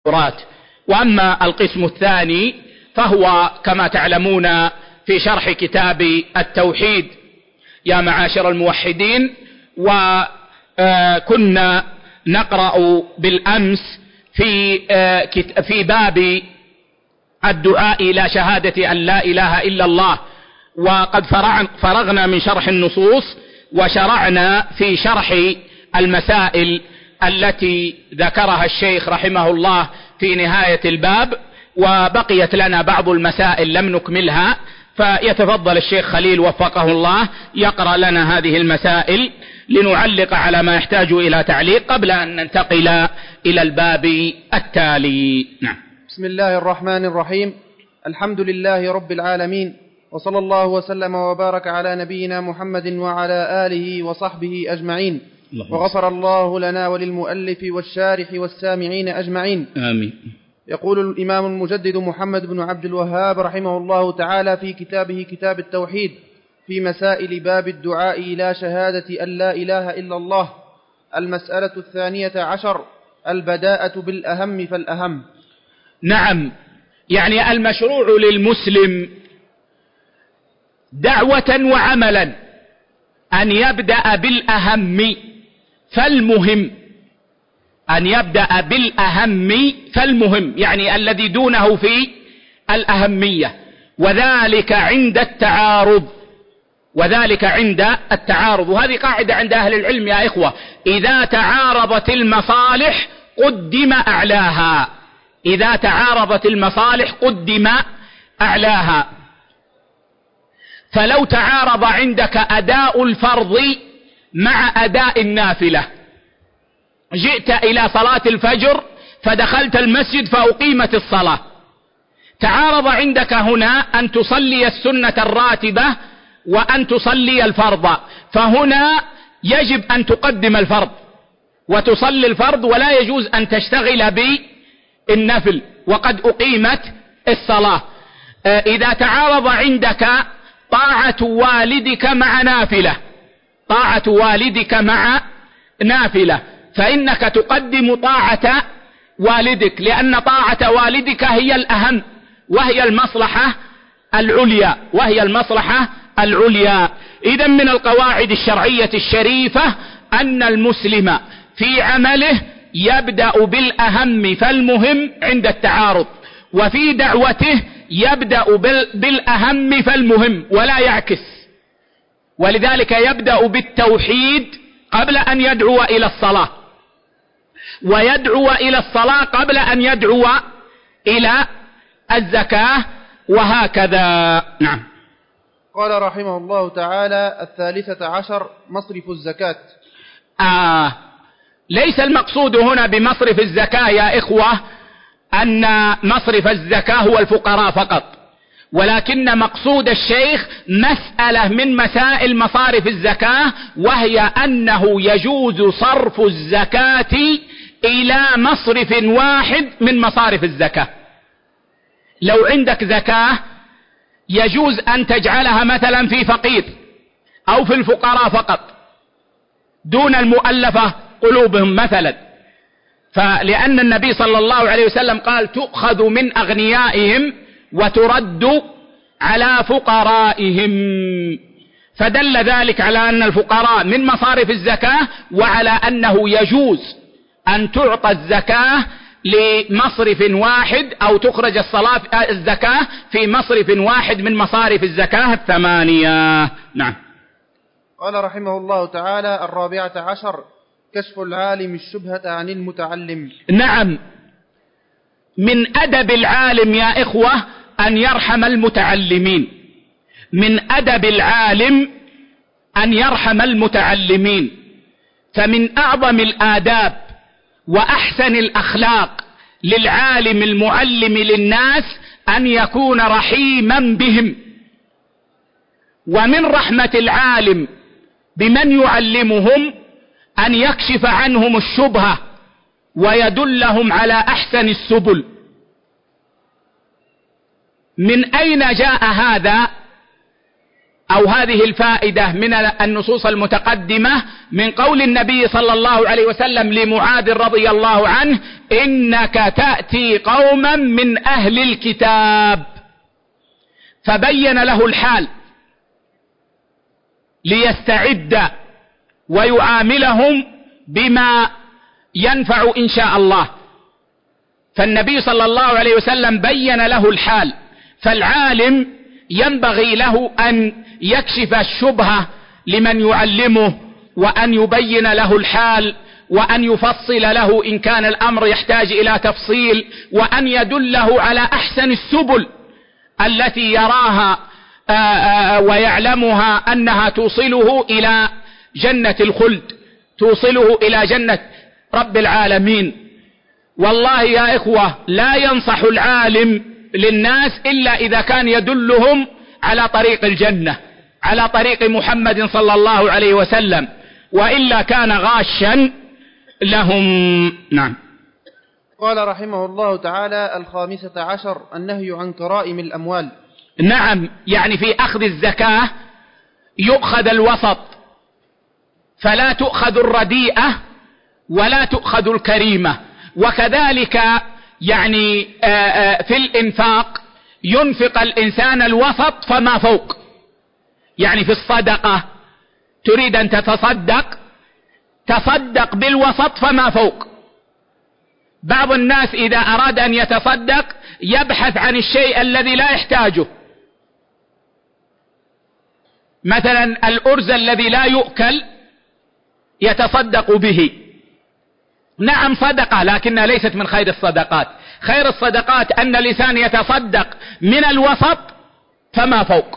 وأما القسم الثاني فهو كما تعلمون في شرح كتاب التوحيد يا معاشر الموحدين. وكنا نقرأ بالأمس في باب الدعاء إلى شهادة أن لا إله إلا الله، وقد فرغنا من شرح النصوص وشرعنا في شرح المسائل التي ذكرها الشيخ رحمه الله في نهاية الباب، وبقيت لنا بعض المسائل لم نكملها، فيتفضل الشيخ خليل وفقه الله يقرأ لنا هذه المسائل لنعلق على ما يحتاج إلى تعليق قبل أن ننتقل إلى الباب التالي. نعم. بسم الله الرحمن الرحيم. الحمد لله رب العالمين، وصلى الله وسلم وبارك على نبينا محمد وعلى آله وصحبه أجمعين، وغفر الله لنا وللمؤلف والشارح والسامعين أجمعين، آمين. يقول الإمام المجدد محمد بن عبد الوهاب رحمه الله تعالى في كتابه كتاب التوحيد في مسائل باب الدعاء إلى شهادة أن لا إله إلا الله: المسألة 12، البداءة بالأهم فالأهم. نعم، يعني المشروع للمسلم دعوة وعملا أن يبدأ بالأهم فالمهم، أن يبدأ بالأهم فالمهم، يعني الذي دونه في الأهمية، وذلك عند التعارض، وهذه قاعدة عند أهل العلم يا إخوة: إذا تعارضت المصالح قدم أعلاها، إذا تعارضت المصالح قدم أعلاها. فلو تعارض عندك أداء الفرض مع أداء النافلة، جئت إلى صلاة الفجر فدخلت المسجد فأقيمت الصلاة، تعارض عندك هنا أن تصلي السنة الراتبة وأن تصلي الفرض، فهنا يجب أن تقدم الفرض وتصلي الفرض، ولا يجوز أن تشتغل بالنفل وقد أقيمت الصلاة. إذا تعارض عندك طاعة والدك مع نافلة فإنك تقدم طاعة والدك، لأن طاعة والدك هي الأهم وهي المصلحة العليا. إذن من القواعد الشرعية الشريفة أن المسلم في عمله يبدأ بالأهم فالمهم عند التعارض، وفي دعوته يبدأ بالأهم فالمهم ولا يعكس، ولذلك يبدأ بالتوحيد قبل أن يدعو إلى الصلاة، ويدعو إلى الصلاة قبل أن يدعو إلى الزكاة، وهكذا. نعم. قال رحمه الله تعالى: 13 مصرف الزكاة. ليس المقصود هنا بمصرف الزكاة يا إخوة أن مصرف الزكاة هو الفقراء فقط، ولكن مقصود الشيخ مسألة من مسائل مصارف الزكاة، وهي أنه يجوز صرف الزكاة إلى مصرف واحد من مصارف الزكاة. لو عندك زكاة يجوز أن تجعلها مثلا في فقير أو في الفقراء فقط دون المؤلفة قلوبهم مثلا، فلأن النبي صلى الله عليه وسلم قال: تؤخذ من أغنيائهم وترد على فقرائهم، فدل ذلك على أن الفقراء من مصارف الزكاة، وعلى أنه يجوز أن تعطى الزكاة لمصرف واحد أو تخرج الزكاة في مصرف واحد من مصارف الزكاة 8. نعم. قال رحمه الله تعالى: 14 كشف العالم الشبهة عن المتعلم. نعم، من أدب العالم يا إخوة أن يرحم المتعلمين، من أدب العالم أن يرحم المتعلمين، فمن أعظم الآداب وأحسن الأخلاق للعالم المعلم للناس أن يكون رحيما بهم، ومن رحمة العالم بمن يعلمهم أن يكشف عنهم الشبهة ويدلهم على أحسن السبل. من أين جاء هذا؟ أو هذه الفائدة من النصوص المتقدمة من قول النبي صلى الله عليه وسلم لمعاذ رضي الله عنه: إنك تأتي قوما من أهل الكتاب، فبين له الحال ليستعد ويعاملهم بما ينفع إن شاء الله. فالنبي صلى الله عليه وسلم بين له الحال، فالعالم ينبغي له أن يكشف الشبهة لمن يعلمه، وأن يبين له الحال، وأن يفصل له إن كان الأمر يحتاج إلى تفصيل، وأن يدله على أحسن السبل التي يراها ويعلمها أنها توصله إلى جنة الخلد، توصله إلى جنة رب العالمين. والله يا إخوة لا ينصح العالم للناس إلا إذا كان يدلهم على طريق الجنة، على طريق محمد صلى الله عليه وسلم، وإلا كان غاشا لهم. نعم. قال رحمه الله تعالى: 15 النهي عن كرائم الأموال. نعم، يعني في أخذ الزكاة يؤخذ الوسط، فلا تؤخذ الرديئة ولا تؤخذ الكريمة. وكذلك يعني في الإنفاق ينفق الإنسان الوسط فما فوق. يعني في الصدقة تريد أن تتصدق، تصدق بالوسط فما فوق. بعض الناس إذا أراد أن يتصدق يبحث عن الشيء الذي لا يحتاجه، مثلا الأرز الذي لا يؤكل يتصدق به. نعم صدقة، لكنها ليست من خير الصدقات. خير الصدقات أن الإنسان يتصدق من الوسط فما فوق،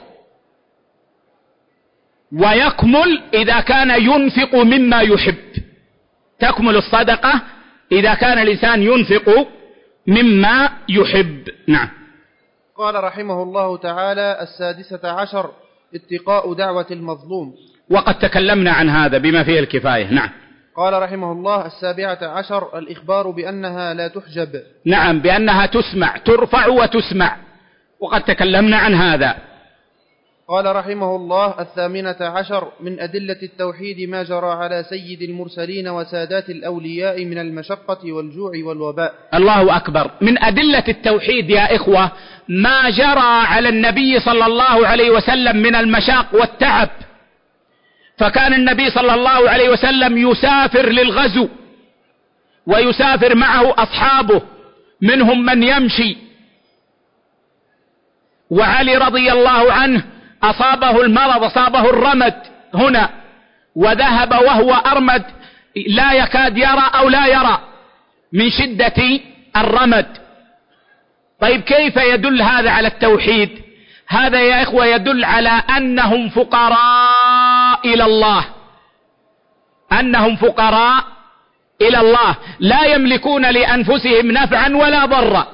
ويكمل إذا كان ينفق مما يحب. تكمل الصدقة إذا كان الإنسان ينفق مما يحب. نعم. قال رحمه الله تعالى: 16 اتقاء دعوة المظلوم. وقد تكلمنا عن هذا بما فيه الكفاية. نعم. قال رحمه الله: 17 الإخبار بأنها لا تحجب. نعم، بأنها تسمع، ترفع وتسمع، وقد تكلمنا عن هذا. قال رحمه الله: 18 من أدلة التوحيد ما جرى على سيد المرسلين وسادات الأولياء من المشقة والجوع والوباء. الله أكبر. من أدلة التوحيد يا إخوة ما جرى على النبي صلى الله عليه وسلم من المشاق والتعب. فكان النبي صلى الله عليه وسلم يسافر للغزو، ويسافر معه أصحابه، منهم من يمشي. وعلي رضي الله عنه أصابه المرض، أصابه الرمد هنا، وذهب وهو أرمد لا يكاد يرى أو لا يرى من شدة الرمد. طيب كيف يدل هذا على التوحيد؟ هذا يا إخوة يدل على أنهم فقراء إلى الله، أنهم فقراء إلى الله، لا يملكون لأنفسهم نفعا ولا ضرا.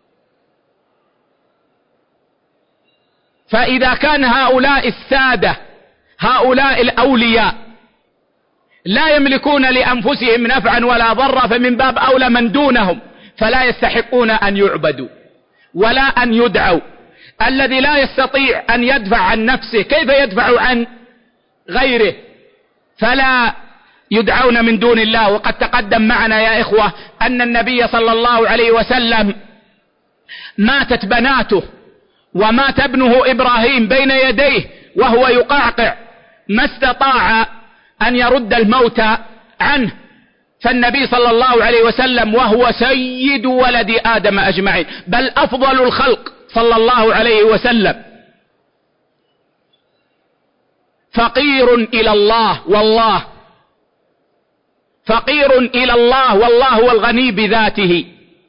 فإذا كان هؤلاء السادة، هؤلاء الأولياء لا يملكون لأنفسهم نفعا ولا ضرا، فمن باب أولى من دونهم، فلا يستحقون أن يعبدوا ولا أن يدعوا. الذي لا يستطيع أن يدفع عن نفسه كيف يدفع عن غيره؟ فلا يدعون من دون الله. وقد تقدم معنا يا إخوة أن النبي صلى الله عليه وسلم ماتت بناته ومات ابنه إبراهيم بين يديه وهو يقعقع، ما استطاع أن يرد الموت عنه. فالنبي صلى الله عليه وسلم وهو سيد ولد آدم أجمعين، بل أفضل الخلق صلى الله عليه وسلم، فقير إلى الله، والله فقير إلى الله، والله هو الغني بذاته.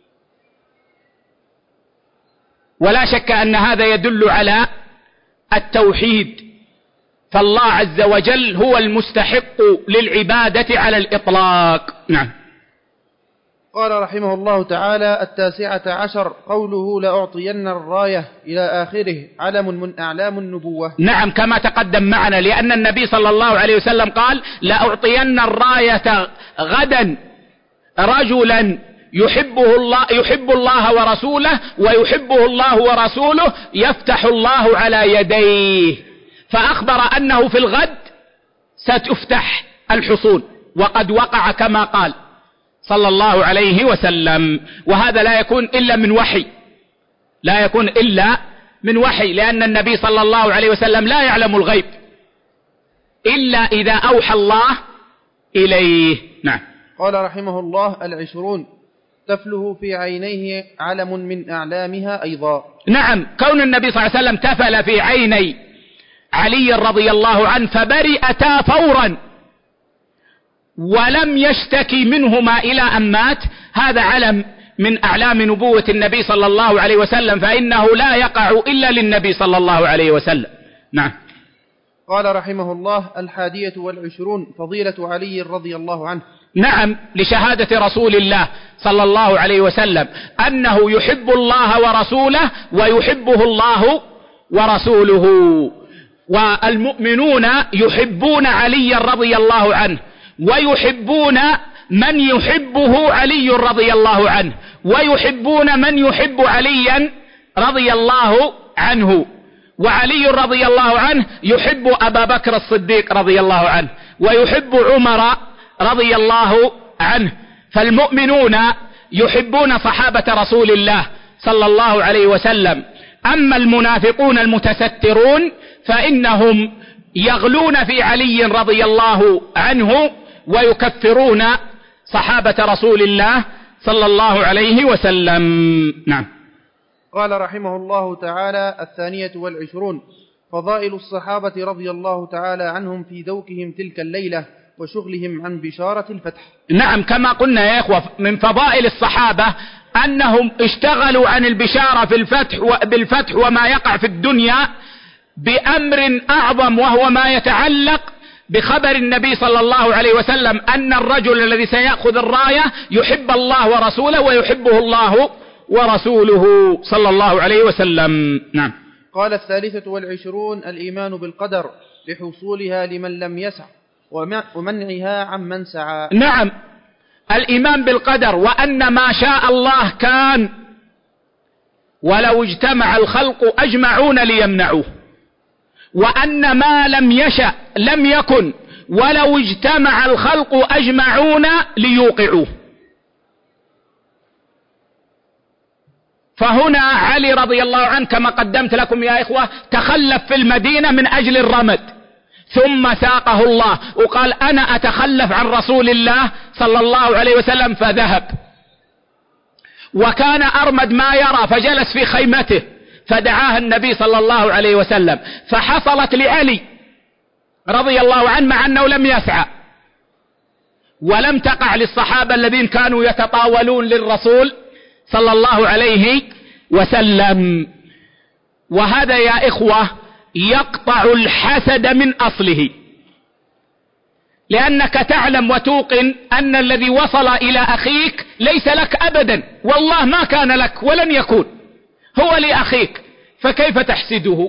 ولا شك أن هذا يدل على التوحيد، فالله عز وجل هو المستحق للعبادة على الإطلاق. نعم. قال رحمه الله تعالى: 19 قوله لأعطين الراية إلى آخره علم من أعلام النبوة. نعم، كما تقدم معنا، لأن النبي صلى الله عليه وسلم قال لأعطين الراية غدا رجلا يحب الله ورسوله ويحبه الله ورسوله يفتح الله على يديه. فأخبر أنه في الغد ستفتح الحصون، وقد وقع كما قال صلى الله عليه وسلم. وهذا لا يكون إلا من وحي، لا يكون إلا من وحي، لأن النبي صلى الله عليه وسلم لا يعلم الغيب إلا إذا أوحى الله إليه. نعم. قال رحمه الله: 20 تفله في عينيه علم من أعلامها أيضا. نعم، كون النبي صلى الله عليه وسلم تفل في عيني علي رضي الله عنه فبرئتا فورا ولم يشتكي منهما إلى أن مات، هذا علم من أعلام نبوة النبي صلى الله عليه وسلم، فإنه لا يقع إلا للنبي صلى الله عليه وسلم. نعم. قال رحمه الله: 21 فضيلة علي رضي الله عنه. نعم، لشهادة رسول الله صلى الله عليه وسلم أنه يحب الله ورسوله ويحبه الله ورسوله، والمؤمنون يحبون علي رضي الله عنه ويحبون من يحبه علي رضي الله عنه ويحبون من يحب عليا رضي الله عنه. وعلي رضي الله عنه يحب أبا بكر الصديق رضي الله عنه ويحب عمر رضي الله عنه. فالمؤمنون يحبون صحابة رسول الله صلى الله عليه وسلم. أما المنافقون المتسترون فإنهم يغلون في علي رضي الله عنه ويكفرون صحابة رسول الله صلى الله عليه وسلم. نعم. قال رحمه الله تعالى: 22 فضائل الصحابة رضي الله تعالى عنهم في ذوقهم تلك الليلة وشغلهم عن بشارة الفتح. نعم، كما قلنا يا إخوة من فضائل الصحابة أنهم اشتغلوا عن البشارة في بالفتح وما يقع في الدنيا بأمر أعظم، وهو ما يتعلق بخبر النبي صلى الله عليه وسلم أن الرجل الذي سيأخذ الراية يحب الله ورسوله ويحبه الله ورسوله صلى الله عليه وسلم. نعم. قال 23 الإيمان بالقدر لحصولها لمن لم يسع ومنعها عمن سعى. نعم، الإيمان بالقدر وأن ما شاء الله كان ولو اجتمع الخلق أجمعون ليمنعوه، وأن ما لم يشأ لم يكن ولو اجتمع الخلق أجمعون ليوقعوه. فهنا علي رضي الله عنه كما قدمت لكم يا إخوة تخلف في المدينة من أجل الرمد، ثم ساقه الله وقال أنا أتخلف عن رسول الله صلى الله عليه وسلم، فذهب وكان أرمد ما يرى فجلس في خيمته فدعاه النبي صلى الله عليه وسلم، فحصلت لعلي رضي الله عنه مع أنه لم يسعى، ولم تقع للصحابة الذين كانوا يتطاولون للرسول صلى الله عليه وسلم. وهذا يا إخوة يقطع الحسد من أصله، لأنك تعلم وتوقن أن الذي وصل إلى أخيك ليس لك أبدا، والله ما كان لك ولن يكون، هو لأخيك، فكيف تحسده؟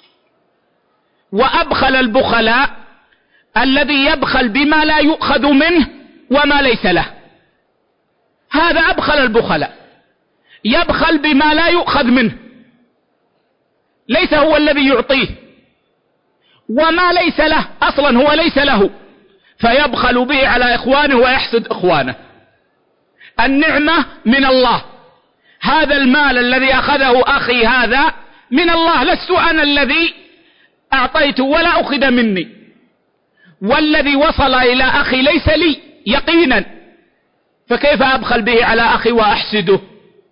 وأبخل البخلاء الذي يبخل بما لا يؤخذ منه وما ليس له، هذا أبخل البخلاء، يبخل بما لا يؤخذ منه، ليس هو الذي يعطيه، وما ليس له أصلا هو ليس له، فيبخل به على إخوانه ويحسد إخوانه. النعمة من الله، هذا المال الذي أخذه أخي هذا من الله، لست أنا الذي أعطيته ولا أخذ مني، والذي وصل إلى أخي ليس لي يقينا، فكيف أبخل به على أخي وأحسده؟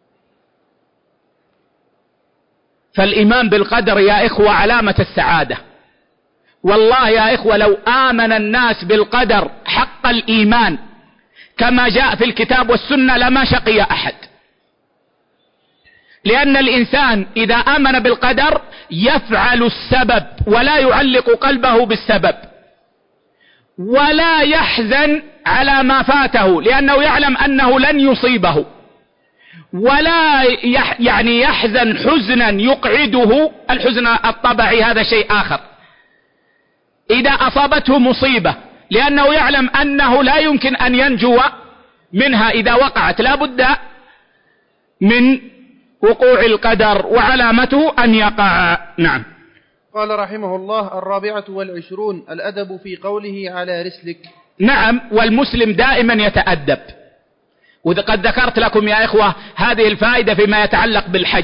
فالإيمان بالقدر يا إخوة علامة السعادة. والله يا إخوة لو آمن الناس بالقدر حق الإيمان كما جاء في الكتاب والسنة لما شقي أحد، لأن الإنسان إذا آمن بالقدر يفعل السبب ولا يعلق قلبه بالسبب، ولا يحزن على ما فاته لأنه يعلم أنه لن يصيبه، ولا يحزن حزنا يقعده، الحزن الطبعي هذا شيء آخر، إذا أصابته مصيبة، لأنه يعلم أنه لا يمكن أن ينجو منها، إذا وقعت لا بد من وقوع القدر وعلامته أن يقع. نعم. قال رحمه الله: 24 الأدب في قوله على رسلك. نعم، والمسلم دائما يتأدب، وقد ذكرت لكم يا إخوة هذه الفائدة فيما يتعلق بالحج،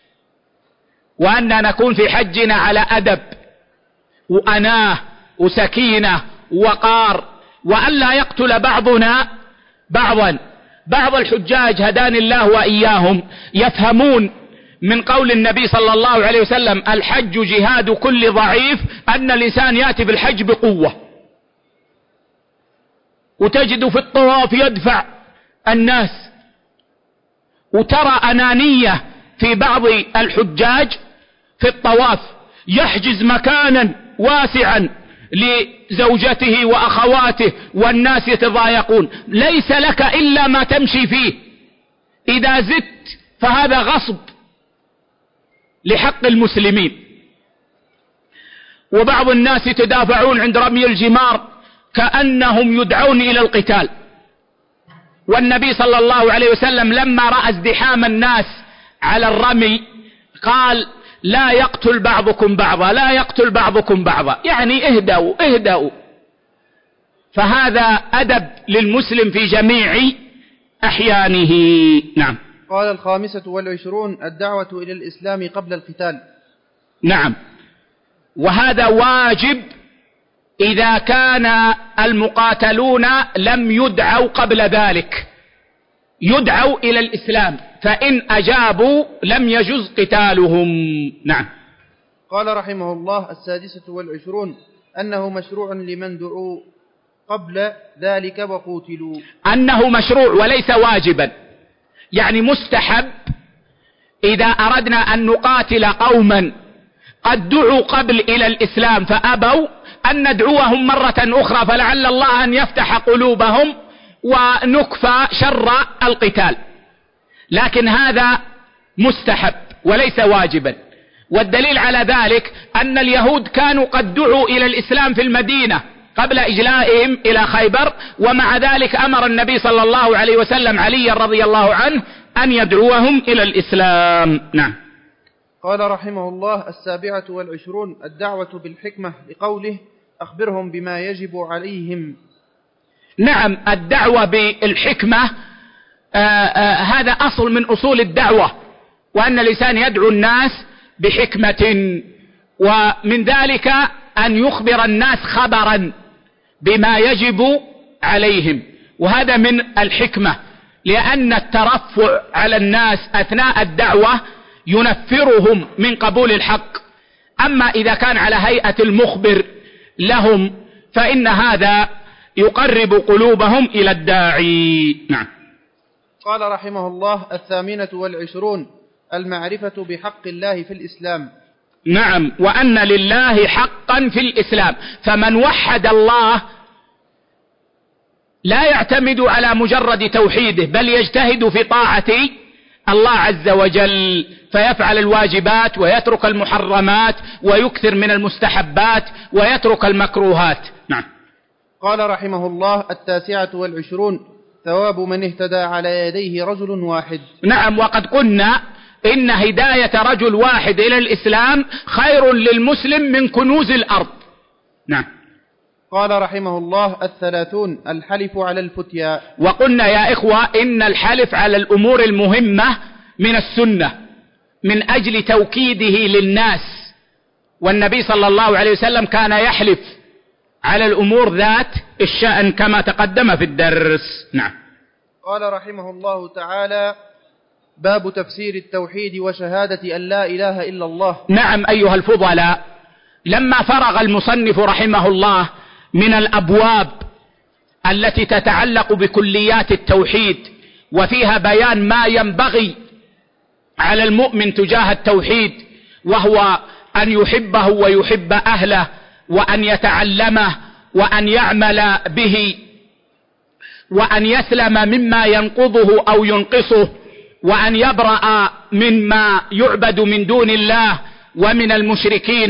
وأن نكون في حجنا على أدب وأناه وسكينة ووقار، وأن لا يقتل بعضنا بعضا. بعض الحجاج هداني الله وإياهم يفهمون من قول النبي صلى الله عليه وسلم: الحج جهاد كل ضعيف، أن الإنسان يأتي بالحج بقوة، وتجد في الطواف يدفع الناس، وترى أنانية في بعض الحجاج في الطواف، يحجز مكانا واسعا لزوجته وأخواته والناس يتضايقون، ليس لك إلا ما تمشي فيه، إذا زدت فهذا غصب لحق المسلمين. وبعض الناس يتدافعون عند رمي الجمار كأنهم يدعون إلى القتال، والنبي صلى الله عليه وسلم لما رأى ازدحام الناس على الرمي قال: لا يقتل بعضكم بعضا، لا يقتل بعضكم بعضا، يعني اهدأوا. فهذا أدب للمسلم في جميع أحيانه. نعم. قال 25 الدعوة إلى الإسلام قبل القتال. نعم، وهذا واجب إذا كان المقاتلون لم يدعوا قبل ذلك، يدعوا إلى الإسلام، فإن أجابوا لم يجز قتالهم. نعم. قال رحمه الله 26 أنه مشروع لمن دعوا قبل ذلك وقوتلوا. أنه مشروع وليس واجبا، يعني مستحب إذا أردنا أن نقاتل قوما قد دعوا قبل إلى الإسلام فأبوا أن ندعوهم مرة أخرى، فلعل الله أن يفتح قلوبهم ونكفى شر القتال، لكن هذا مستحب وليس واجبا. والدليل على ذلك أن اليهود كانوا قد دعوا إلى الإسلام في المدينة قبل إجلائهم إلى خيبر، ومع ذلك أمر النبي صلى الله عليه وسلم علي رضي الله عنه أن يدعوهم إلى الإسلام. نعم. قال رحمه الله 27 الدعوة بالحكمة لقوله: أخبرهم بما يجب عليهم. نعم، الدعوة بالحكمة هذا أصل من أصول الدعوة، وأن الإنسان يدعو الناس بحكمة، ومن ذلك أن يخبر الناس خبرا بما يجب عليهم، وهذا من الحكمة، لأن الترفع على الناس أثناء الدعوة ينفرهم من قبول الحق. أما إذا كان على هيئة المخبر لهم فإن هذا يقرب قلوبهم إلى الداعي. نعم. قال رحمه الله 28 المعرفة بحق الله في الإسلام. نعم، وأن لله حقا في الإسلام، فمن وحد الله لا يعتمد على مجرد توحيده، بل يجتهد في طاعة الله عز وجل، فيفعل الواجبات ويترك المحرمات ويكثر من المستحبات ويترك المكروهات. نعم. قال رحمه الله 29 ثواب من اهتدى على يديه رجل واحد. نعم، وقد قلنا إن هداية رجل واحد إلى الإسلام خير للمسلم من كنوز الأرض. نعم. قال رحمه الله 30 الحلف على الفتيا. وقلنا يا إخوة إن الحلف على الأمور المهمة من السنة من أجل توكيده للناس، والنبي صلى الله عليه وسلم كان يحلف على الأمور ذات الشأن كما تقدم في الدرس. نعم. قال رحمه الله تعالى باب تفسير التوحيد وشهادة أن لا إله إلا الله. نعم أيها الفضلاء، لما فرغ المصنف رحمه الله من الأبواب التي تتعلق بكليات التوحيد وفيها بيان ما ينبغي على المؤمن تجاه التوحيد، وهو أن يحبه ويحب أهله، وأن يتعلمه وأن يعمل به، وأن يسلم مما ينقضه أو ينقصه، وأن يبرأ مما يعبد من دون الله ومن المشركين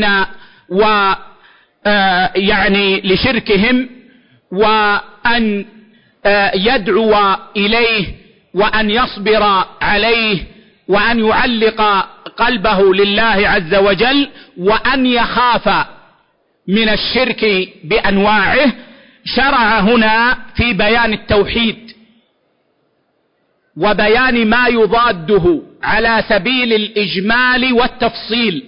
يعني لشركهم، وأن يدعو إليه وأن يصبر عليه وأن يعلق قلبه لله عز وجل، وأن يخاف من الشرك بأنواعه، شرع هنا في بيان التوحيد وبيان ما يضاده على سبيل الإجمال والتفصيل.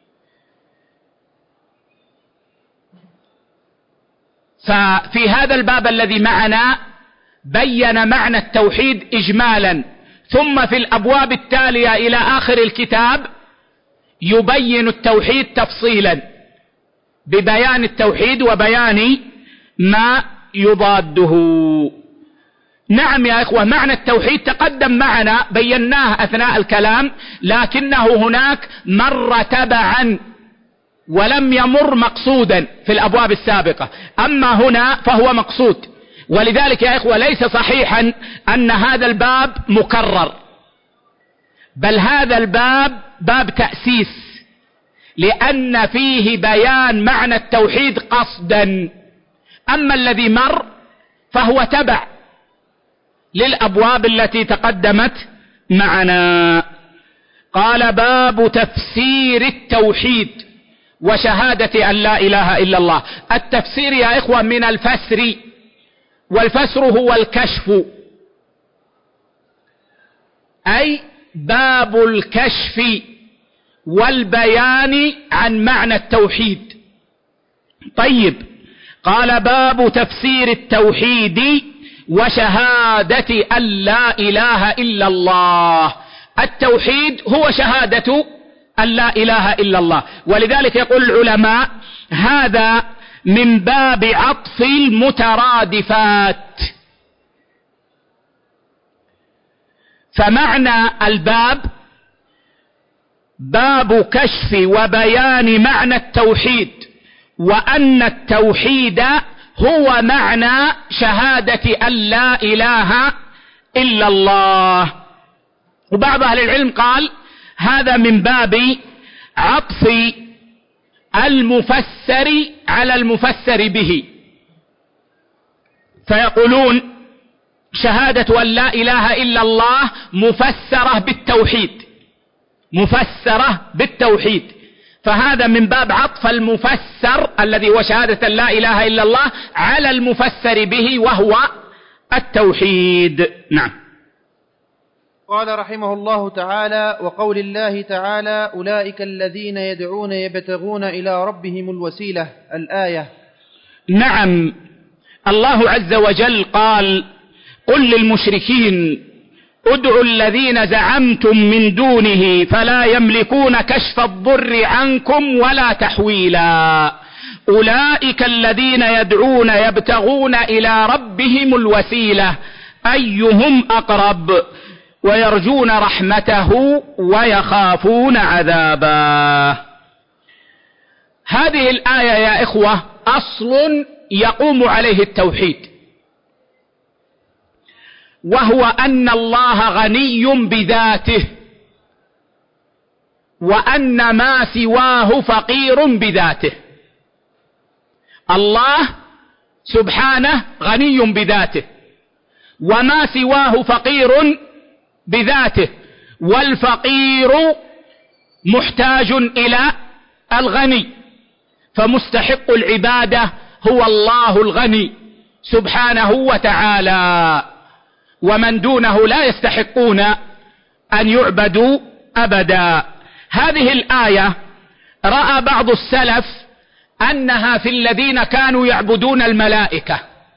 ففي هذا الباب الذي معنا بين معنى التوحيد إجمالا، ثم في الأبواب التالية إلى آخر الكتاب يبين التوحيد تفصيلا ببيان التوحيد وبيان ما يضاده. نعم يا إخوة، معنى التوحيد تقدم معنا بيناه أثناء الكلام، لكنه هناك مر تبعا ولم يمر مقصودا في الأبواب السابقة، أما هنا فهو مقصود. ولذلك يا إخوة ليس صحيحا أن هذا الباب مكرر، بل هذا الباب باب تأسيس، لأن فيه بيان معنى التوحيد قصدا. أما الذي مر فهو تبع للأبواب التي تقدمت معنا. قال: باب تفسير التوحيد وشهادة أن لا إله إلا الله. التفسير يا إخوة من الفسر، والفسر هو الكشف، أي باب الكشف والبيان عن معنى التوحيد. طيب، قال: باب تفسير التوحيد وشهادة أن لا إله إلا الله. التوحيد هو شهادة أن لا إله إلا الله، ولذلك يقول العلماء: هذا من باب عطف المترادفات. فمعنى الباب باب كشف وبيان معنى التوحيد، وأن التوحيد هو معنى شهادة أن لا إله إلا الله. وبعض أهل العلم قال: هذا من باب عطف المفسر على المفسر به، فيقولون شهادة أن لا إله إلا الله مفسرة بالتوحيد، مفسرة بالتوحيد، فهذا من باب عطف المفسر الذي هو شهادة لا إله إلا الله على المفسر به وهو التوحيد. نعم. قال رحمه الله تعالى: وقول الله تعالى: أولئك الذين يدعون يبتغون إلى ربهم الوسيلة، الآية. نعم، الله عز وجل قال: قل للمشركين ادعوا الذين زعمتم من دونه فلا يملكون كشف الضر عنكم ولا تحويلا، أولئك الذين يدعون يبتغون إلى ربهم الوسيلة أيهم أقرب ويرجون رحمته ويخافون عذابه. هذه الآية يا إخوة أصل يقوم عليه التوحيد، وهو أن الله غني بذاته، وأن ما سواه فقير بذاته. الله سبحانه غني بذاته، وما سواه فقير بذاته، والفقير محتاج إلى الغني، فمستحق العبادة هو الله الغني سبحانه وتعالى، ومن دونه لا يستحقون أن يعبدوا أبدا. هذه الآية رأى بعض السلف أنها في الذين كانوا يعبدون الملائكة،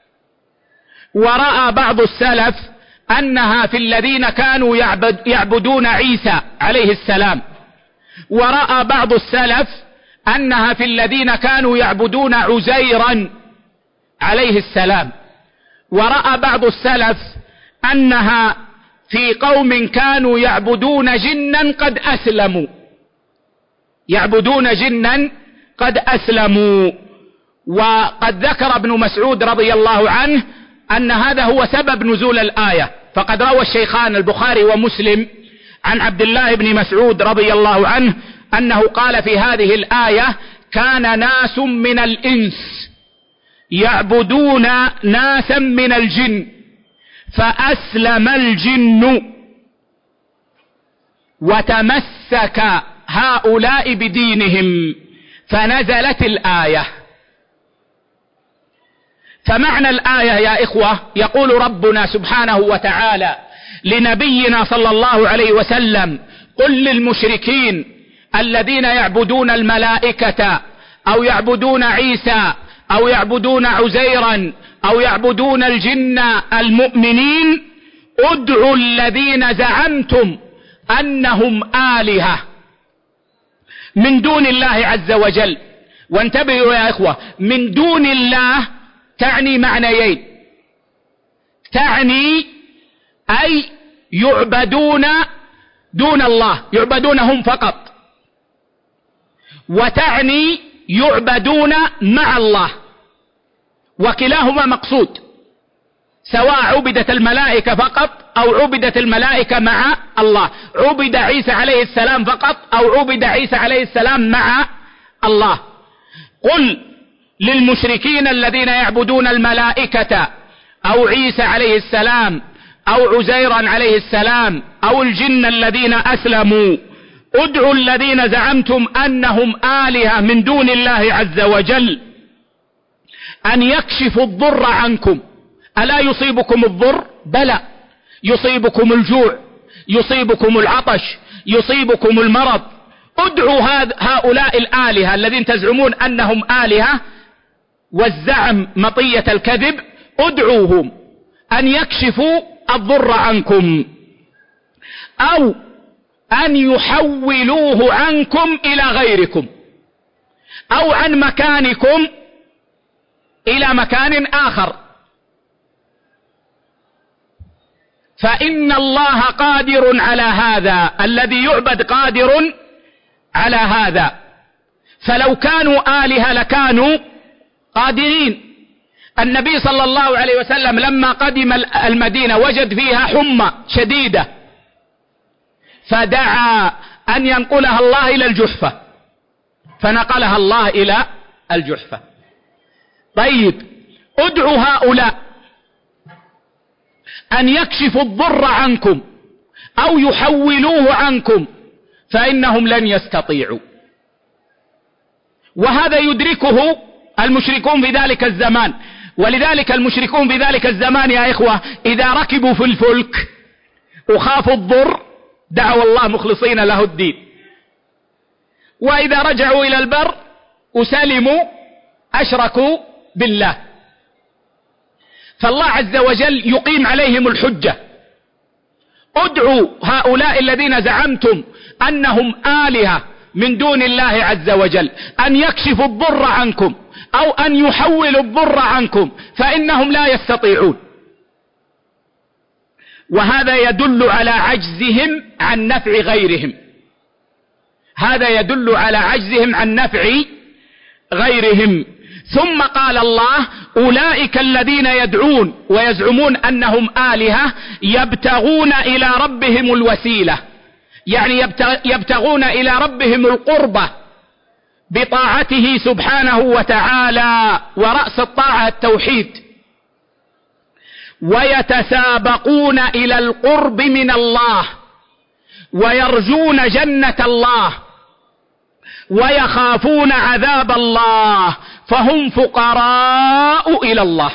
ورأى بعض السلف أنها في الذين كانوا يعبدون عيسى عليه السلام، ورأى بعض السلف أنها في الذين كانوا يعبدون عزيرا عليه السلام، ورأى بعض السلف أنها في قوم كانوا يعبدون جنا قد أسلموا، يعبدون جنا قد أسلموا. وقد ذكر ابن مسعود رضي الله عنه أن هذا هو سبب نزول الآية، فقد روى الشيخان البخاري ومسلم عن عبد الله بن مسعود رضي الله عنه أنه قال في هذه الآية: كان ناس من الإنس يعبدون ناسا من الجن فأسلم الجن وتمسك هؤلاء بدينهم فنزلت الآية. فمعنى الآية يا إخوة، يقول ربنا سبحانه وتعالى لنبينا صلى الله عليه وسلم: قل للمشركين الذين يعبدون الملائكة أو يعبدون عيسى أو يعبدون عزيرا أو يعبدون الجن المؤمنين: ادعوا الذين زعمتم أنهم آلهة من دون الله عز وجل. وانتبهوا يا إخوة، من دون الله تعني معنيين: تعني أي يعبدون دون الله، يعبدونهم فقط، وتعني يعبدون مع الله، وكلاهما مقصود، سواء عبدت الملائكة فقط أو عبدت الملائكة مع الله، عبد عيسى عليه السلام فقط أو عبد عيسى عليه السلام مع الله. قل للمشركين الذين يعبدون الملائكة أو عيسى عليه السلام أو عزيرا عليه السلام أو الجن الذين أسلموا: ادعوا الذين زعمتم أنهم آلهة من دون الله عز وجل أن يكشفوا الضر عنكم. ألا يصيبكم الضر؟ بلى، يصيبكم الجوع، يصيبكم العطش، يصيبكم المرض. ادعوا هؤلاء الآلهة الذين تزعمون أنهم آلهة، والزعم مطية الكذب، ادعوهم أن يكشفوا الضر عنكم أو أن يحولوه عنكم إلى غيركم أو عن مكانكم إلى مكان آخر، فإن الله قادر على هذا، الذي يعبد قادر على هذا. فلو كانوا آلهة لكانوا قادرين. النبي صلى الله عليه وسلم لما قدم المدينة وجد فيها حمى شديدة، فدعا أن ينقلها الله إلى الجحفة، فنقلها الله إلى الجحفة. طيب، ادعوا هؤلاء أن يكشفوا الضر عنكم أو يحولوه عنكم، فإنهم لن يستطيعوا. وهذا يدركه المشركون في ذلك الزمان. ولذلك المشركون في ذلك الزمان يا إخوة إذا ركبوا في الفلك وخافوا الضر دعوا الله مخلصين له الدين، وإذا رجعوا إلى البر وسلموا أشركوا بالله. فالله عز وجل يقيم عليهم الحجة: ادعوا هؤلاء الذين زعمتم أنهم آلهة من دون الله عز وجل أن يكشفوا الضر عنكم أو أن يحولوا الضر عنكم، فإنهم لا يستطيعون. وهذا يدل على عجزهم عن نفع غيرهم، هذا يدل على عجزهم عن نفع غيرهم. ثم قال الله: أولئك الذين يدعون ويزعمون أنهم آلهة يبتغون إلى ربهم الوسيلة، يعني يبتغون إلى ربهم القربة بطاعته سبحانه وتعالى، ورأس الطاعة التوحيد، ويتسابقون إلى القرب من الله، ويرجون جنة الله، ويخافون عذاب الله، فهم فقراء إلى الله.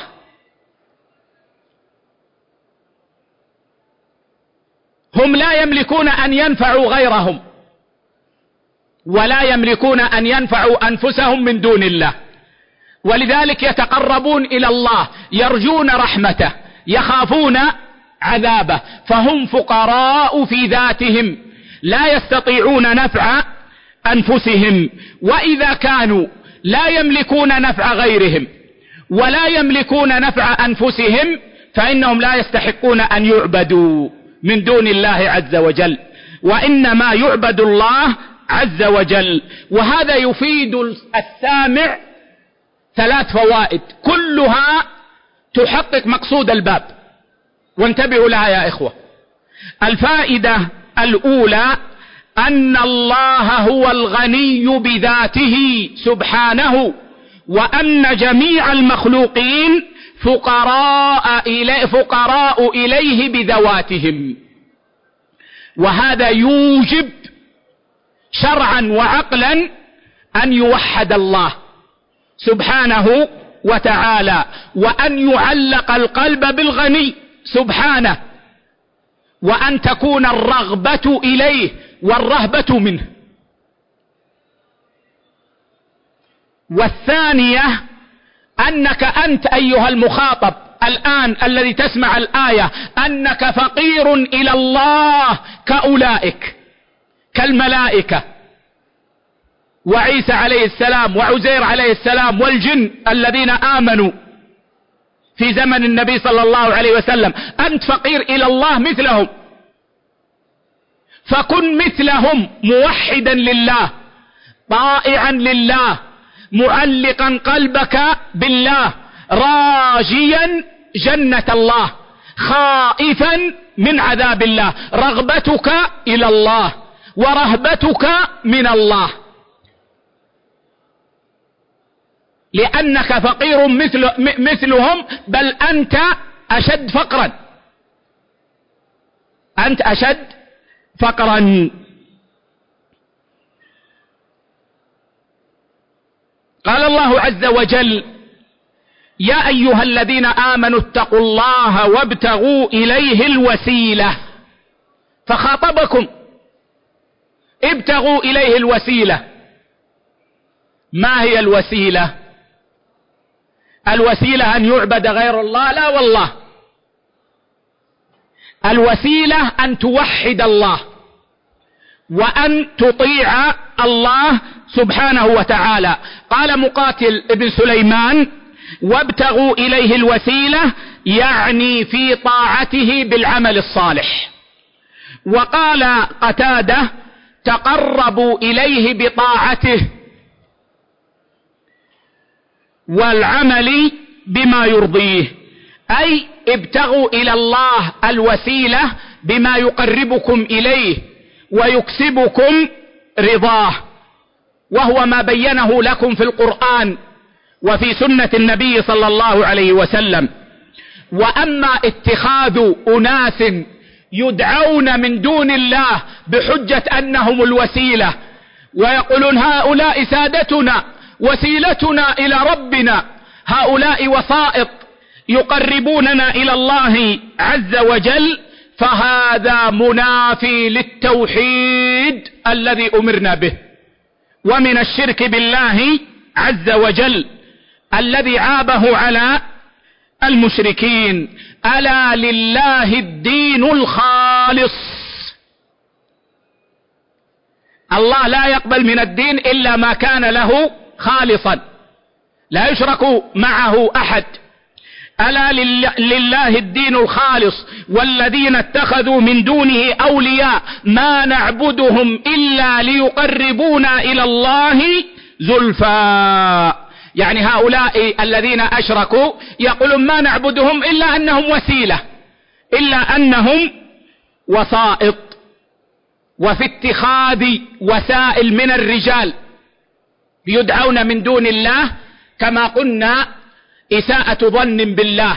هم لا يملكون أن ينفعوا غيرهم، ولا يملكون أن ينفعوا أنفسهم من دون الله، ولذلك يتقربون إلى الله، يرجون رحمته، يخافون عذابه، فهم فقراء في ذاتهم لا يستطيعون نفع أنفسهم. وإذا كانوا لا يملكون نفع غيرهم ولا يملكون نفع أنفسهم، فإنهم لا يستحقون أن يعبدوا من دون الله عز وجل، وإنما يعبد الله عز وجل. وهذا يفيد السامع 3 فوائد كلها تحقق مقصود الباب، وانتبهوا لها يا إخوة. الفائدة الأولى أن الله هو الغني بذاته سبحانه، وأن جميع المخلوقين فقراء إليه بذواتهم. وهذا يوجب شرعا وعقلا أن يوحد الله سبحانه وتعالى، وأن يعلق القلب بالغني سبحانه، وأن تكون الرغبة إليه والرهبة منه. والثانية أنك أنت أيها المخاطب الآن الذي تسمع الآية أنك فقير إلى الله كأولئك، كالملائكة وعيسى عليه السلام وعزير عليه السلام والجن الذين آمنوا في زمن النبي صلى الله عليه وسلم. أنت فقير إلى الله مثلهم، فكن مثلهم موحدا لله، طائعا لله، معلقا قلبك بالله، راجيا جنة الله، خائفا من عذاب الله، رغبتك إلى الله ورهبتك من الله، لأنك فقير مثلهم، بل أنت أشد فقرا، أنت أشد فقرا. قال الله عز وجل: يا أيها الذين آمنوا اتقوا الله وابتغوا إليه الوسيلة. فخاطبكم، ابتغوا إليه الوسيلة. ما هي الوسيلة؟ الوسيلة أن يعبد غير الله؟ لا والله، الوسيلة أن توحد الله وأن تطيع الله سبحانه وتعالى. قال مقاتل ابن سليمان: وابتغوا إليه الوسيلة، يعني في طاعته بالعمل الصالح. وقال قتادة: تقربوا إليه بطاعته والعمل بما يرضيه، أي ابتغوا إلى الله الوسيلة بما يقربكم إليه ويكسبكم رضاه، وهو ما بينه لكم في القرآن وفي سنة النبي صلى الله عليه وسلم. وأما اتخاذ أناس يدعون من دون الله بحجة أنهم الوسيلة، ويقولون هؤلاء سادتنا وسيلتنا إلى ربنا، هؤلاء وسائط يقربوننا إلى الله عز وجل، فهذا منافي للتوحيد الذي أمرنا به، ومن الشرك بالله عز وجل الذي عابه على المشركين. ألا لله الدين الخالص. الله لا يقبل من الدين إلا ما كان له خالصا، لا يشرك معه أحد. ألا لله الدين الخالص والذين اتخذوا من دونه أولياء ما نعبدهم إلا ليقربونا إلى الله زلفى. يعني هؤلاء الذين أشركوا يقولون ما نعبدهم إلا أنهم وسيلة، إلا أنهم وسائط. وفي اتخاذ وسائل من الرجال يدعون من دون الله كما قلنا إساءة ظن بالله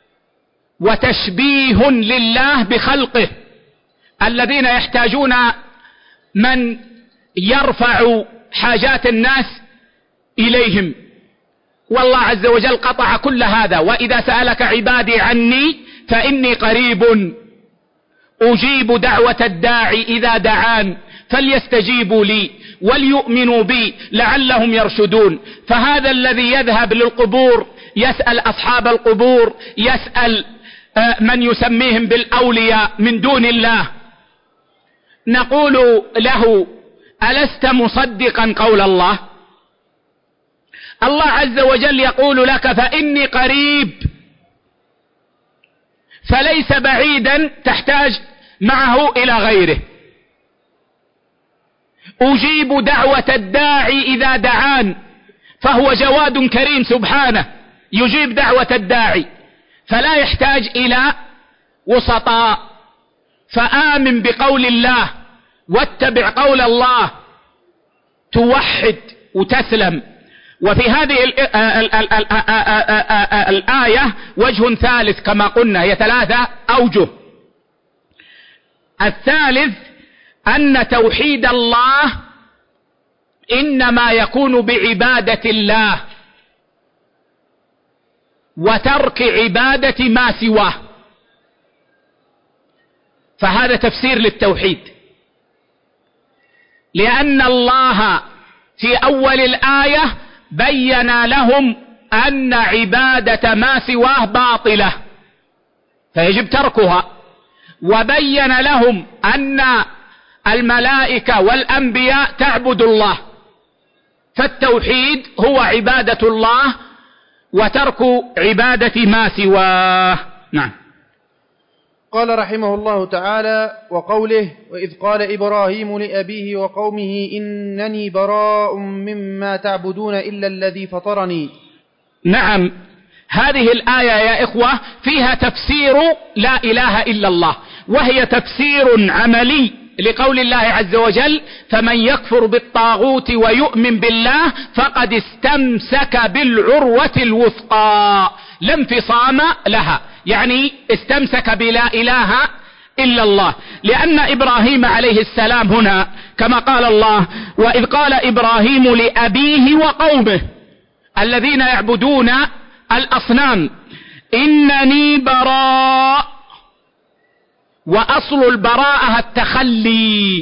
وتشبيه لله بخلقه، الذين يحتاجون من يرفع حاجات الناس إليهم، والله عز وجل قطع كل هذا. وإذا سألك عبادي عني فإني قريب أجيب دعوة الداعي إذا دعان فليستجيبوا لي وليؤمنوا بي لعلهم يرشدون. فهذا الذي يذهب للقبور يسأل أصحاب القبور، يسأل من يسميهم بالأولياء من دون الله، نقول له: ألست مصدقا قول الله؟ الله عز وجل يقول لك: فإني قريب، فليس بعيدا تحتاج معه إلى غيره. أجيب دعوة الداعي إذا دعان، فهو جواد كريم سبحانه يجيب دعوة الداعي، فلا يحتاج إلى وسطاء. فآمن بقول الله واتبع قول الله توحد وتسلم. وفي هذه الآية وجه ثالث كما قلنا، هي 3 أوجه. الثالث أن توحيد الله إنما يكون بعبادة الله وترك عبادة ما سواه، فهذا تفسير للتوحيد، لأن الله في أول الآية بين لهم أن عبادة ما سواه باطلة فيجب تركها، وبين لهم أن الملائكة والأنبياء تعبد الله، فالتوحيد هو عبادة الله وترك عبادة ما سواه. نعم. قال رحمه الله تعالى: وقوله: وإذ قال إبراهيم لأبيه وقومه إنني براء مما تعبدون إلا الذي فطرني. نعم، هذه الآية يا إخوة فيها تفسير لا إله إلا الله، وهي تفسير عملي لقول الله عز وجل: فمن يكفر بالطاغوت ويؤمن بالله فقد استمسك بالعروة الوثقى لا انفصام لها، يعني استمسك بلا إله إلا الله. لأن إبراهيم عليه السلام هنا كما قال الله: وإذ قال إبراهيم لأبيه وقومه الذين يعبدون الأصنام إنني براء، وأصل البراءة التخلي،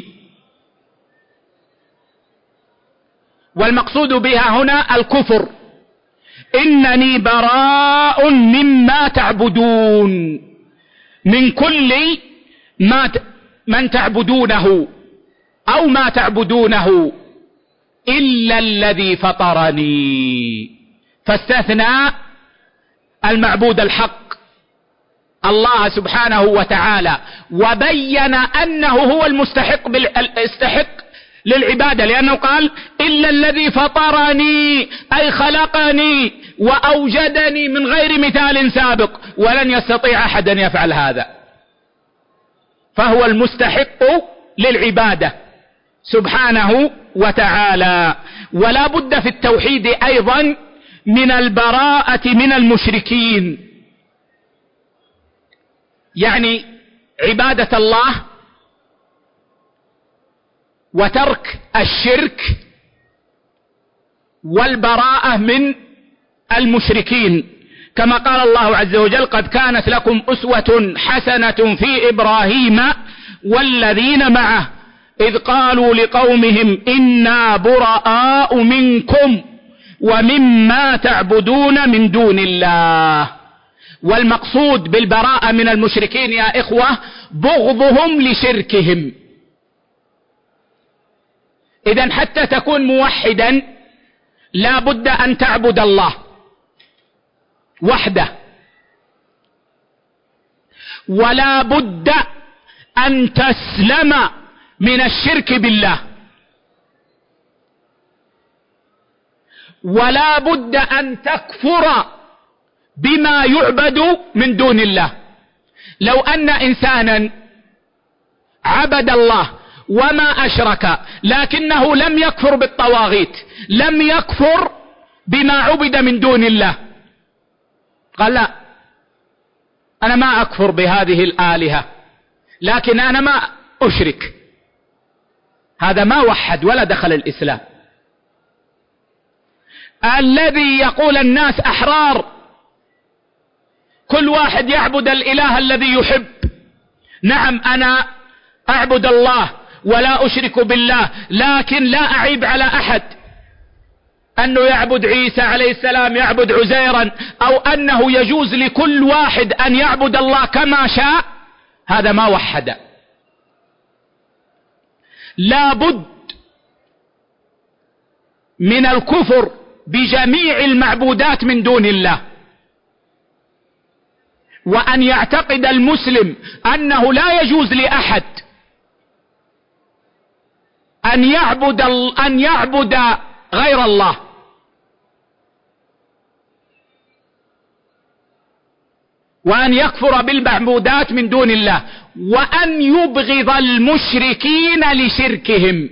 والمقصود بها هنا الكفر. إنني براء مما تعبدون، من كل من تعبدونه أو ما تعبدونه إلا الذي فطرني، فاستثنى المعبود الحق الله سبحانه وتعالى، وبين أنه هو المستحق للعبادة، لأنه قال: إلا الذي فطرني، أي خلقني وأوجدني من غير مثال سابق، ولن يستطيع أحد أن يفعل هذا، فهو المستحق للعبادة سبحانه وتعالى. ولا بد في التوحيد أيضا من البراءة من المشركين، يعني عبادة الله وترك الشرك والبراءة من المشركين، كما قال الله عز وجل: قد كانت لكم أسوة حسنة في إبراهيم والذين معه إذ قالوا لقومهم إنا براء منكم ومما تعبدون من دون الله. والمقصود بالبراءة من المشركين يا إخوة بغضهم لشركهم. إذن حتى تكون موحدا لا بد أن تعبد الله وحده، ولا بد أن تسلم من الشرك بالله، ولا بد أن تكفر بما يعبد من دون الله. لو أن إنسانا عبد الله وما أشرك لكنه لم يكفر بالطواغيت، لم يكفر بما عبد من دون الله، قال: لا أنا ما أكفر بهذه الآلهة لكن أنا ما أشرك، هذا ما وحد ولا دخل الإسلام. الذي يقول الناس أحرار، كل واحد يعبد الإله الذي يحب. نعم أنا أعبد الله ولا أشرك بالله، لكن لا أعيب على أحد أنه يعبد عيسى عليه السلام، يعبد عزيرا، أو أنه يجوز لكل واحد أن يعبد الله كما شاء، هذا ما وحد. لا بد من الكفر بجميع المعبودات من دون الله، وأن يعتقد المسلم أنه لا يجوز لأحد أن يعبد غير الله، وأن يكفر بالمعبودات من دون الله، وأن يبغض المشركين لشركهم.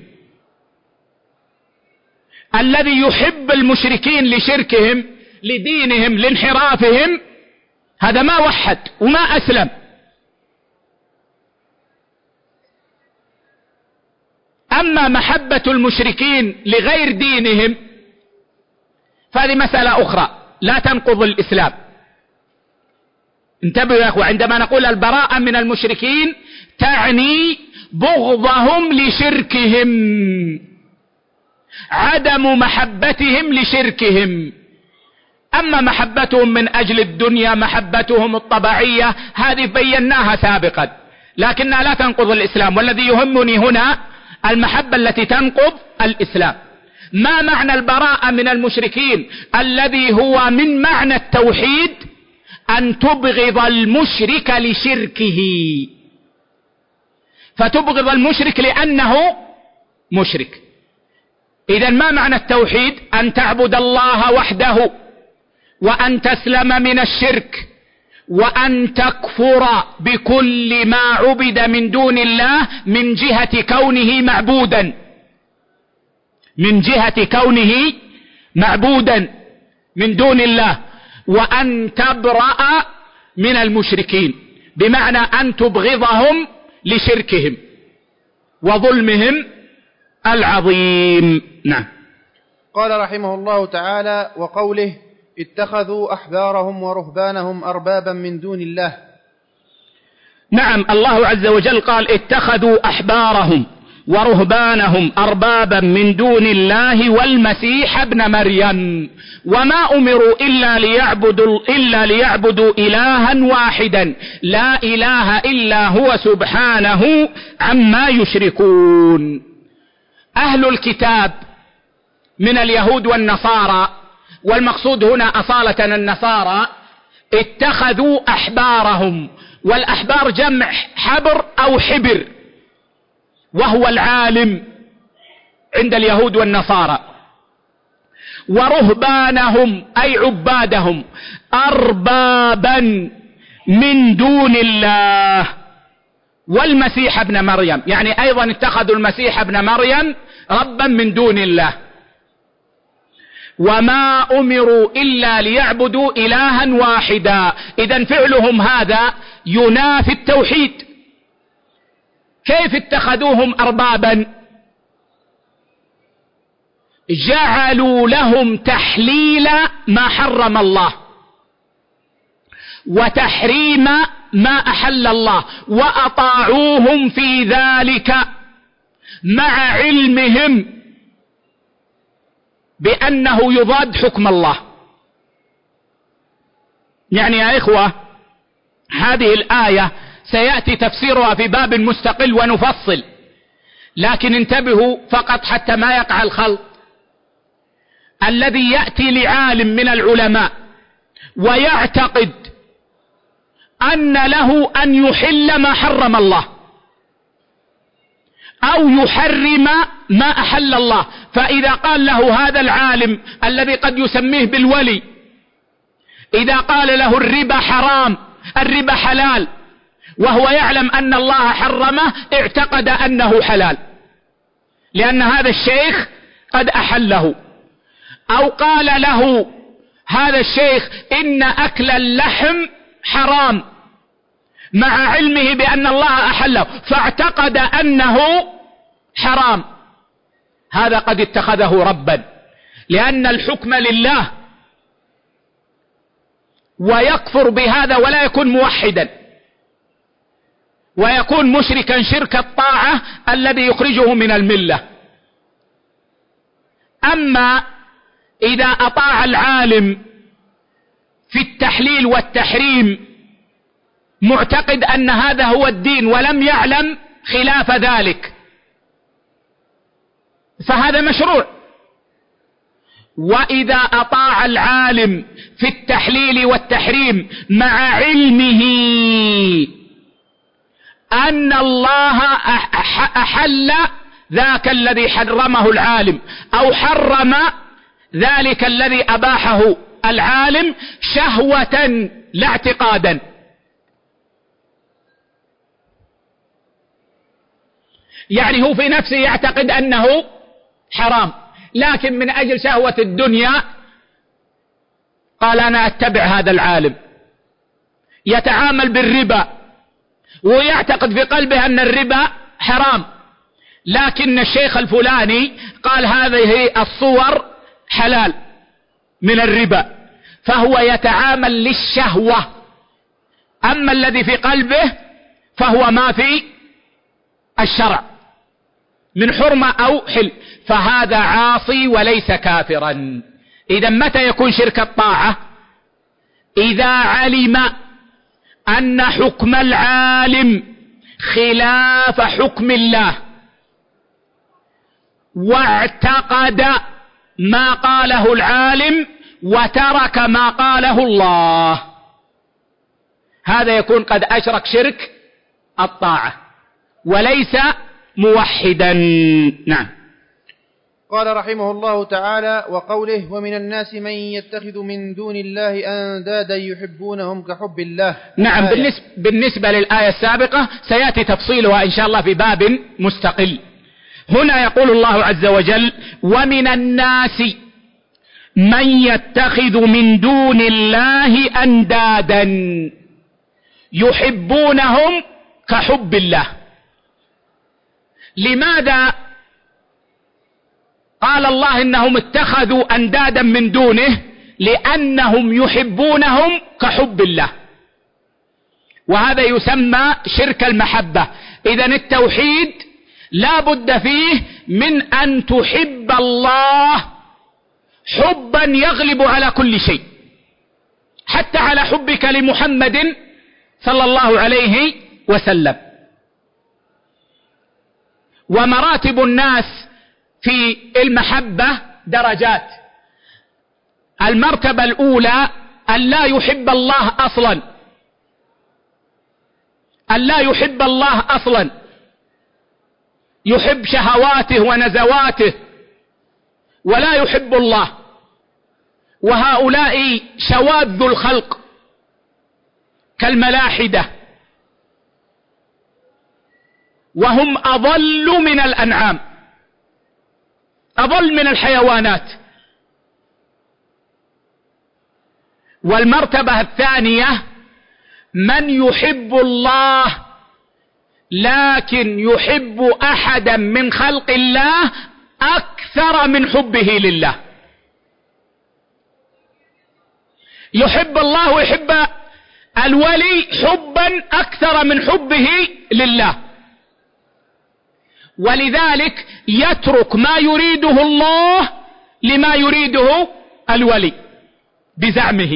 الذي يحب المشركين لشركهم لدينهم لانحرافهم هذا ما وحد وما أسلم. أما محبة المشركين لغير دينهم فهذه مسألة أخرى لا تنقض الإسلام. انتبهوا يا أخوة، عندما نقول البراءة من المشركين تعني بغضهم لشركهم، عدم محبتهم لشركهم. أما محبتهم من أجل الدنيا، محبتهم الطبيعية، هذه بيناها سابقا، لكنها لا تنقض الإسلام. والذي يهمني هنا المحبة التي تنقض الإسلام. ما معنى البراءة من المشركين الذي هو من معنى التوحيد؟ أن تبغض المشرك لشركه، فتبغض المشرك لأنه مشرك. إذن ما معنى التوحيد؟ أن تعبد الله وحده، وأن تسلم من الشرك، وأن تكفر بكل ما عبد من دون الله من جهة كونه معبودا، من جهة كونه معبودا من دون الله، وأن تبرأ من المشركين، بمعنى أن تبغضهم لشركهم وظلمهم العظيم. نعم. قال رحمه الله تعالى: وقوله اتخذوا أحبارهم ورهبانهم أربابا من دون الله. نعم، الله عز وجل قال اتخذوا أحبارهم ورهبانهم أربابا من دون الله والمسيح ابن مريم وما أمروا إلا ليعبدوا إلها واحدا لا إله إلا هو سبحانه عما يشركون. أهل الكتاب من اليهود والنصارى، والمقصود هنا أصالة النصارى، اتخذوا أحبارهم، والأحبار جمع حبر أو حبر، وهو العالم عند اليهود والنصارى، ورهبانهم أي عبادهم أربابا من دون الله والمسيح ابن مريم، يعني أيضا اتخذوا المسيح ابن مريم ربا من دون الله. وما أمروا إلا ليعبدوا إلها واحدا. إذن فعلهم هذا ينافي التوحيد. كيف اتخذوهم أربابا؟ جعلوا لهم تحليل ما حرم الله وتحريم ما أحل الله، وأطاعوهم في ذلك مع علمهم بأنه يضاد حكم الله. يعني يا إخوة، هذه الآية سيأتي تفسيرها في باب مستقل ونفصل، لكن انتبهوا فقط حتى ما يقع الخلط. الذي يأتي لعالم من العلماء ويعتقد أن له أن يحل ما حرم الله أو يحرم ما أحل الله، فإذا قال له هذا العالم الذي قد يسميه بالولي، إذا قال له الربا حرام، الربا حلال، وهو يعلم أن الله حرمه، اعتقد أنه حلال لأن هذا الشيخ قد أحله. أو قال له هذا الشيخ إن أكل اللحم حرام مع علمه بأن الله أحله، فاعتقد أنه حرام، هذا قد اتخذه ربا، لأن الحكم لله، ويكفر بهذا ولا يكون موحدا، ويكون مشركا شرك الطاعة الذي يخرجه من الملة. أما إذا أطاع العالم في التحليل والتحريم معتقد أن هذا هو الدين ولم يعلم خلاف ذلك، فهذا مشروع. وإذا أطاع العالم في التحليل والتحريم مع علمه أن الله أحل ذاك الذي حرمه العالم أو حرم ذلك الذي أباحه العالم شهوة لا اعتقادا، يعني هو في نفسه يعتقد أنه حرام، لكن من أجل شهوة الدنيا قال أنا أتبع هذا العالم. يتعامل بالربا ويعتقد في قلبه أن الربا حرام، لكن الشيخ الفلاني قال هذه الصور حلال من الربا، فهو يتعامل للشهوة، أما الذي في قلبه فهو ما في الشرع من حرمة أو حل، فهذا عاصي وليس كافرا. إذا متى يكون شرك الطاعة؟ إذا علم أن حكم العالم خلاف حكم الله، واعتقد ما قاله العالم وترك ما قاله الله، هذا يكون قد أشرك شرك الطاعة وليس موحدا. نعم. قال رحمه الله تعالى: وقوله: ومن الناس من يتخذ من دون الله أندادا يحبونهم كحب الله. نعم. بالنسبة للآية السابقة سيأتي تفصيلها إن شاء الله في باب مستقل. هنا يقول الله عز وجل: ومن الناس من يتخذ من دون الله أندادا يحبونهم كحب الله. لماذا قال الله إنهم اتخذوا أندادا من دونه؟ لأنهم يحبونهم كحب الله، وهذا يسمى شرك المحبة. إذن التوحيد لا بد فيه من أن تحب الله حبا يغلب على كل شيء، حتى على حبك لمحمد صلى الله عليه وسلم. ومراتب الناس في المحبة درجات. المرتبة الأولى أن لا يحب الله أصلا، أن لا يحب الله أصلا، يحب شهواته ونزواته ولا يحب الله، وهؤلاء شواذ الخلق كالملاحدة، وهم أضل من الأنعام، أضل من الحيوانات. والمرتبة الثانية من يحب الله لكن يحب أحدا من خلق الله أكثر من حبه لله. يحب الله ويحب الولي حبا أكثر من حبه لله، ولذلك يترك ما يريده الله لما يريده الولي بزعمه،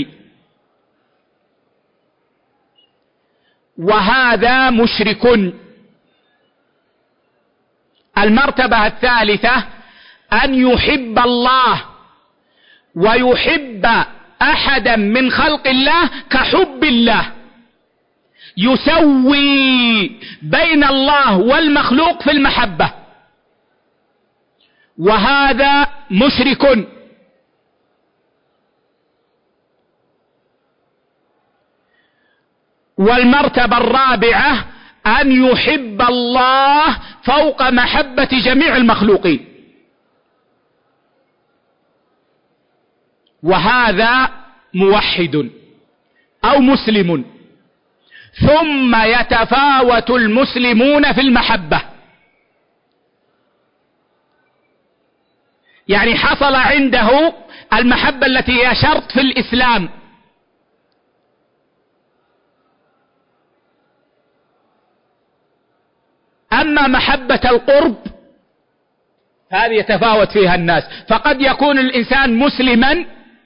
وهذا مشرك. المرتبة الثالثة أن يحب الله ويحب أحدا من خلق الله كحب الله، يسوي بين الله والمخلوق في المحبة، وهذا مشرك. والمرتبة الرابعة أن يحب الله فوق محبة جميع المخلوقين، وهذا موحد أو مسلم. ثم يتفاوت المسلمون في المحبة، يعني حصل عنده المحبة التي هي شرط في الإسلام، أما محبة القرب هذه يتفاوت فيها الناس، فقد يكون الإنسان مسلما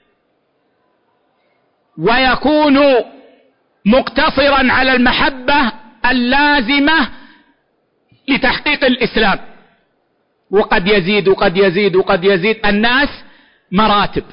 ويكون مقتصرا على المحبة اللازمة لتحقيق الإسلام، وقد يزيد وقد يزيد وقد يزيد. الناس مراتب،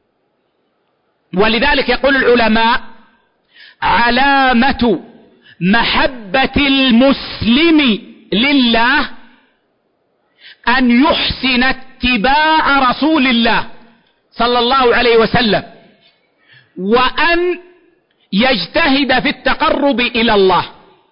ولذلك يقول العلماء: علامة محبة المسلم لله أن يحسن اتباع رسول الله صلى الله عليه وسلم، وأن يجتهد في التقرب إلى الله،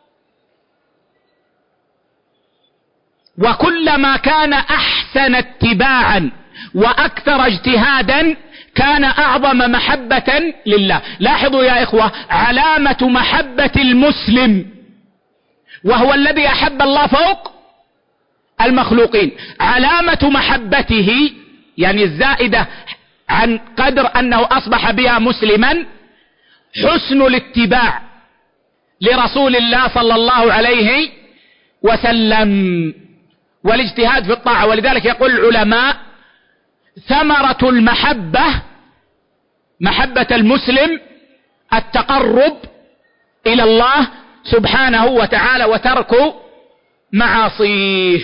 وكلما كان أحسن اتباعا وأكثر اجتهادا كان أعظم محبة لله. لاحظوا يا إخوة، علامة محبة المسلم وهو الذي أحب الله فوق المخلوقين. علامة محبته يعني الزائدة عن قدر أنه أصبح بها مسلما حسن الاتباع لرسول الله صلى الله عليه وسلم والاجتهاد في الطاعة. ولذلك يقول العلماء ثمرة المحبة، محبة المسلم، التقرب إلى الله سبحانه وتعالى وترك معاصيه.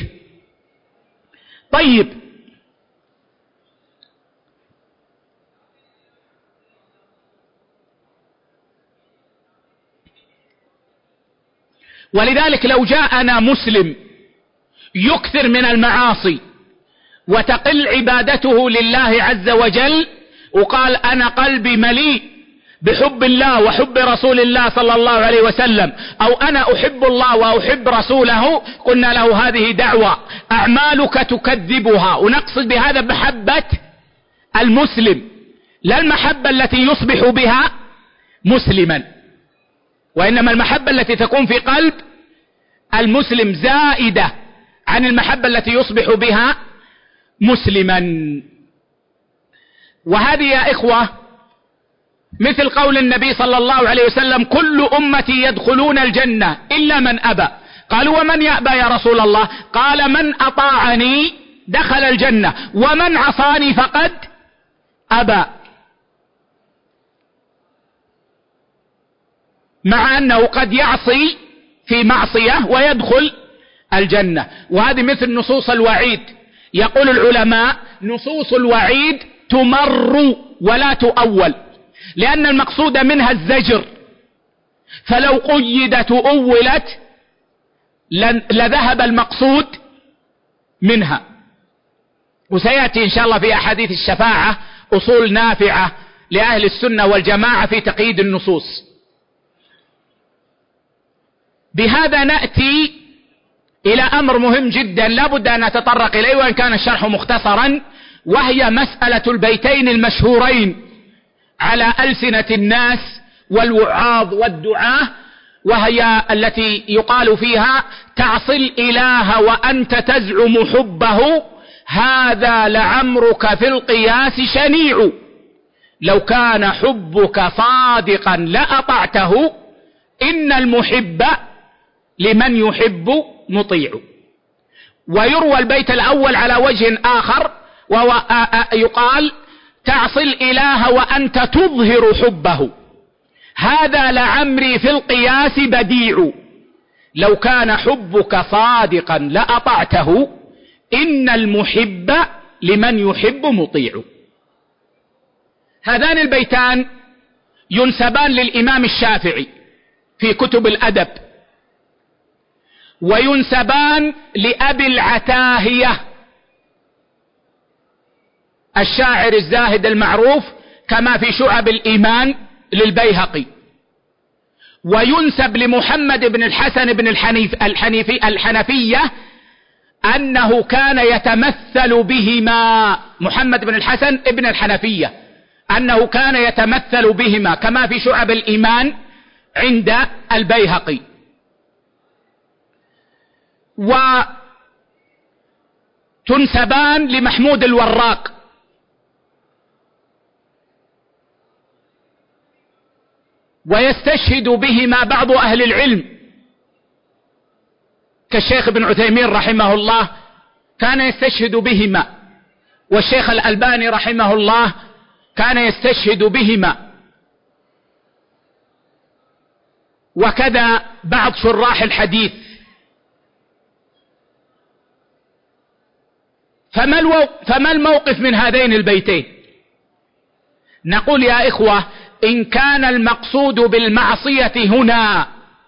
طيب، ولذلك لو جاءنا مسلم يكثر من المعاصي وتقل عبادته لله عز وجل وقال أنا قلبي مليء بحب الله وحب رسول الله صلى الله عليه وسلم، أو أنا أحب الله وأحب رسوله، قلنا له هذه دعوة أعمالك تكذبها. ونقصد بهذا محبة المسلم، لا المحبة التي يصبح بها مسلما، وإنما المحبة التي تكون في قلب المسلم زائدة عن المحبة التي يصبح بها مسلما. وهذه يا إخوة مثل قول النبي صلى الله عليه وسلم كل أمتي يدخلون الجنة إلا من أبى. قالوا ومن يأبى يا رسول الله؟ قال من أطاعني دخل الجنة ومن عصاني فقد أبى. مع أنه قد يعصي في معصية ويدخل الجنة. وهذه مثل نصوص الوعيد. يقول العلماء نصوص الوعيد تمر ولا تؤول، لأن المقصود منها الزجر، فلو قيدت وأولت لذهب المقصود منها. وسيأتي إن شاء الله في أحاديث الشفاعة أصول نافعة لأهل السنة والجماعة في تقييد النصوص. بهذا نأتي إلى أمر مهم جدا لا بد أن نتطرق إليه وإن كان الشرح مختصرا، وهي مسألة البيتين المشهورين على ألسنة الناس والوعاظ والدعاة، وهي التي يقال فيها تعصي الإله وأنت تزعم حبه، هذا لعمرك في القياس شنيع، لو كان حبك صادقا لأطعته، إن المحب لمن يحب مطيع. ويروى البيت الأول على وجه آخر، وهو يقال تعصي الإله وأنت تظهر حبه، هذا لعمري في القياس بديع، لو كان حبك صادقا لأطعته، إن المحب لمن يحب مطيع. هذان البيتان ينسبان للإمام الشافعي في كتب الأدب، وينسبان لأبي العتاهية الشاعر الزاهد المعروف كما في شعب الإيمان للبيهقي، وينسب لمحمد بن الحسن بن الحنفية أنه كان يتمثل بهما، محمد بن الحسن بن الحنفية أنه كان يتمثل بهما كما في شعب الإيمان عند البيهقي. وتنسبان لمحمود الوراق، ويستشهد بهما بعض أهل العلم كالشيخ ابن عثيمين رحمه الله كان يستشهد بهما، والشيخ الألباني رحمه الله كان يستشهد بهما، وكذا بعض شراح الحديث. فما الموقف من هذين البيتين؟ نقول يا إخوة إن كان المقصود بالمعصية هنا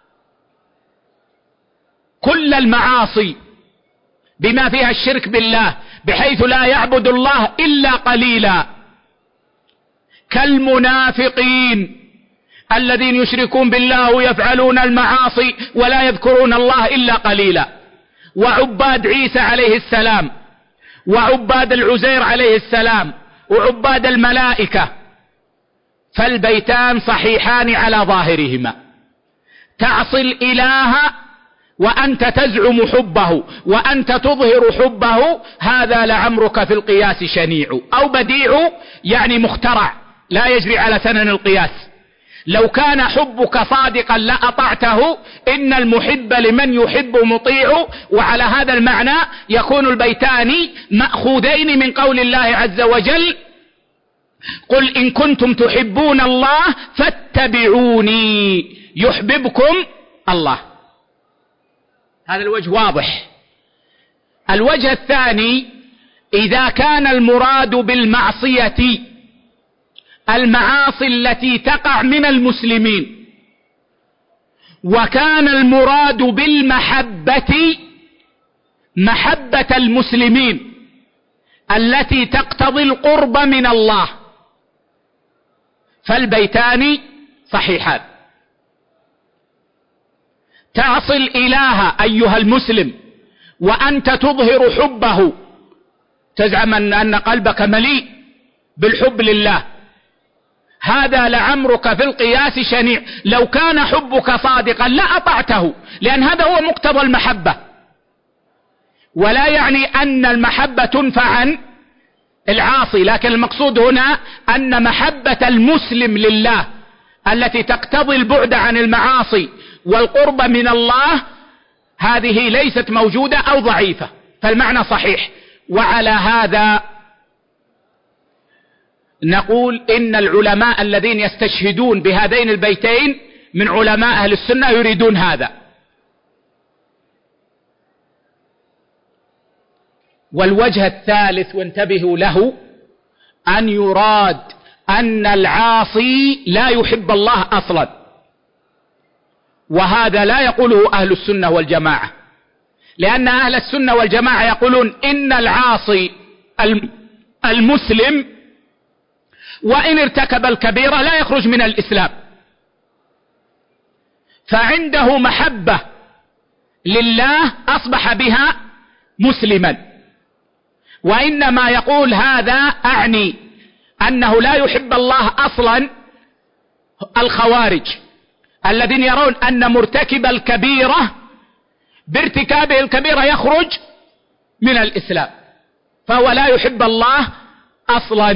كل المعاصي بما فيها الشرك بالله بحيث لا يعبد الله إلا قليلا، كالمنافقين الذين يشركون بالله ويفعلون المعاصي ولا يذكرون الله إلا قليلا، وعباد عيسى عليه السلام، وعباد العزير عليه السلام، وعباد الملائكة، فالبيتان صحيحان على ظاهرهما، تعصي الإله وأنت تزعم حبه وأنت تظهر حبه، هذا لعمرك في القياس شنيع أو بديع، يعني مخترع لا يجري على سنن القياس. لو كان حبك صادقا لأطعته، إن المحب لمن يحب مطيع. وعلى هذا المعنى يكون البيتان مأخوذين من قول الله عز وجل: قل إن كنتم تحبون الله فاتبعوني يحببكم الله. هذا الوجه واضح. الوجه الثاني: إذا كان المراد بالمعصية المعاصي التي تقع من المسلمين، وكان المراد بالمحبة محبة المسلمين التي تقتضي القرب من الله، فالبيتان صحيحان. تعصي الإله أيها المسلم وأنت تظهر حبه، تزعم أن قلبك مليء بالحب لله، هذا لعمرك في القياس شنيع. لو كان حبك صادقا لأطعته، لأن هذا هو مقتضى المحبة. ولا يعني أن المحبة تنفع عن العاصي، لكن المقصود هنا أن محبة المسلم لله التي تقتضي البعد عن المعاصي والقرب من الله، هذه ليست موجودة أو ضعيفة، فالمعنى صحيح. وعلى هذا نقول إن العلماء الذين يستشهدون بهذين البيتين من علماء أهل السنة يريدون هذا. والوجه الثالث، وانتبهوا له، أن يراد أن العاصي لا يحب الله أصلا، وهذا لا يقوله أهل السنة والجماعة، لأن أهل السنة والجماعة يقولون إن العاصي المسلم وإن ارتكب الكبيرة لا يخرج من الإسلام، فعنده محبة لله أصبح بها مسلما. وإنما يقول هذا أعني أنه لا يحب الله أصلا الخوارج الذين يرون أن مرتكب الكبيرة بارتكابه الكبيرة يخرج من الإسلام، فهو لا يحب الله أصلا.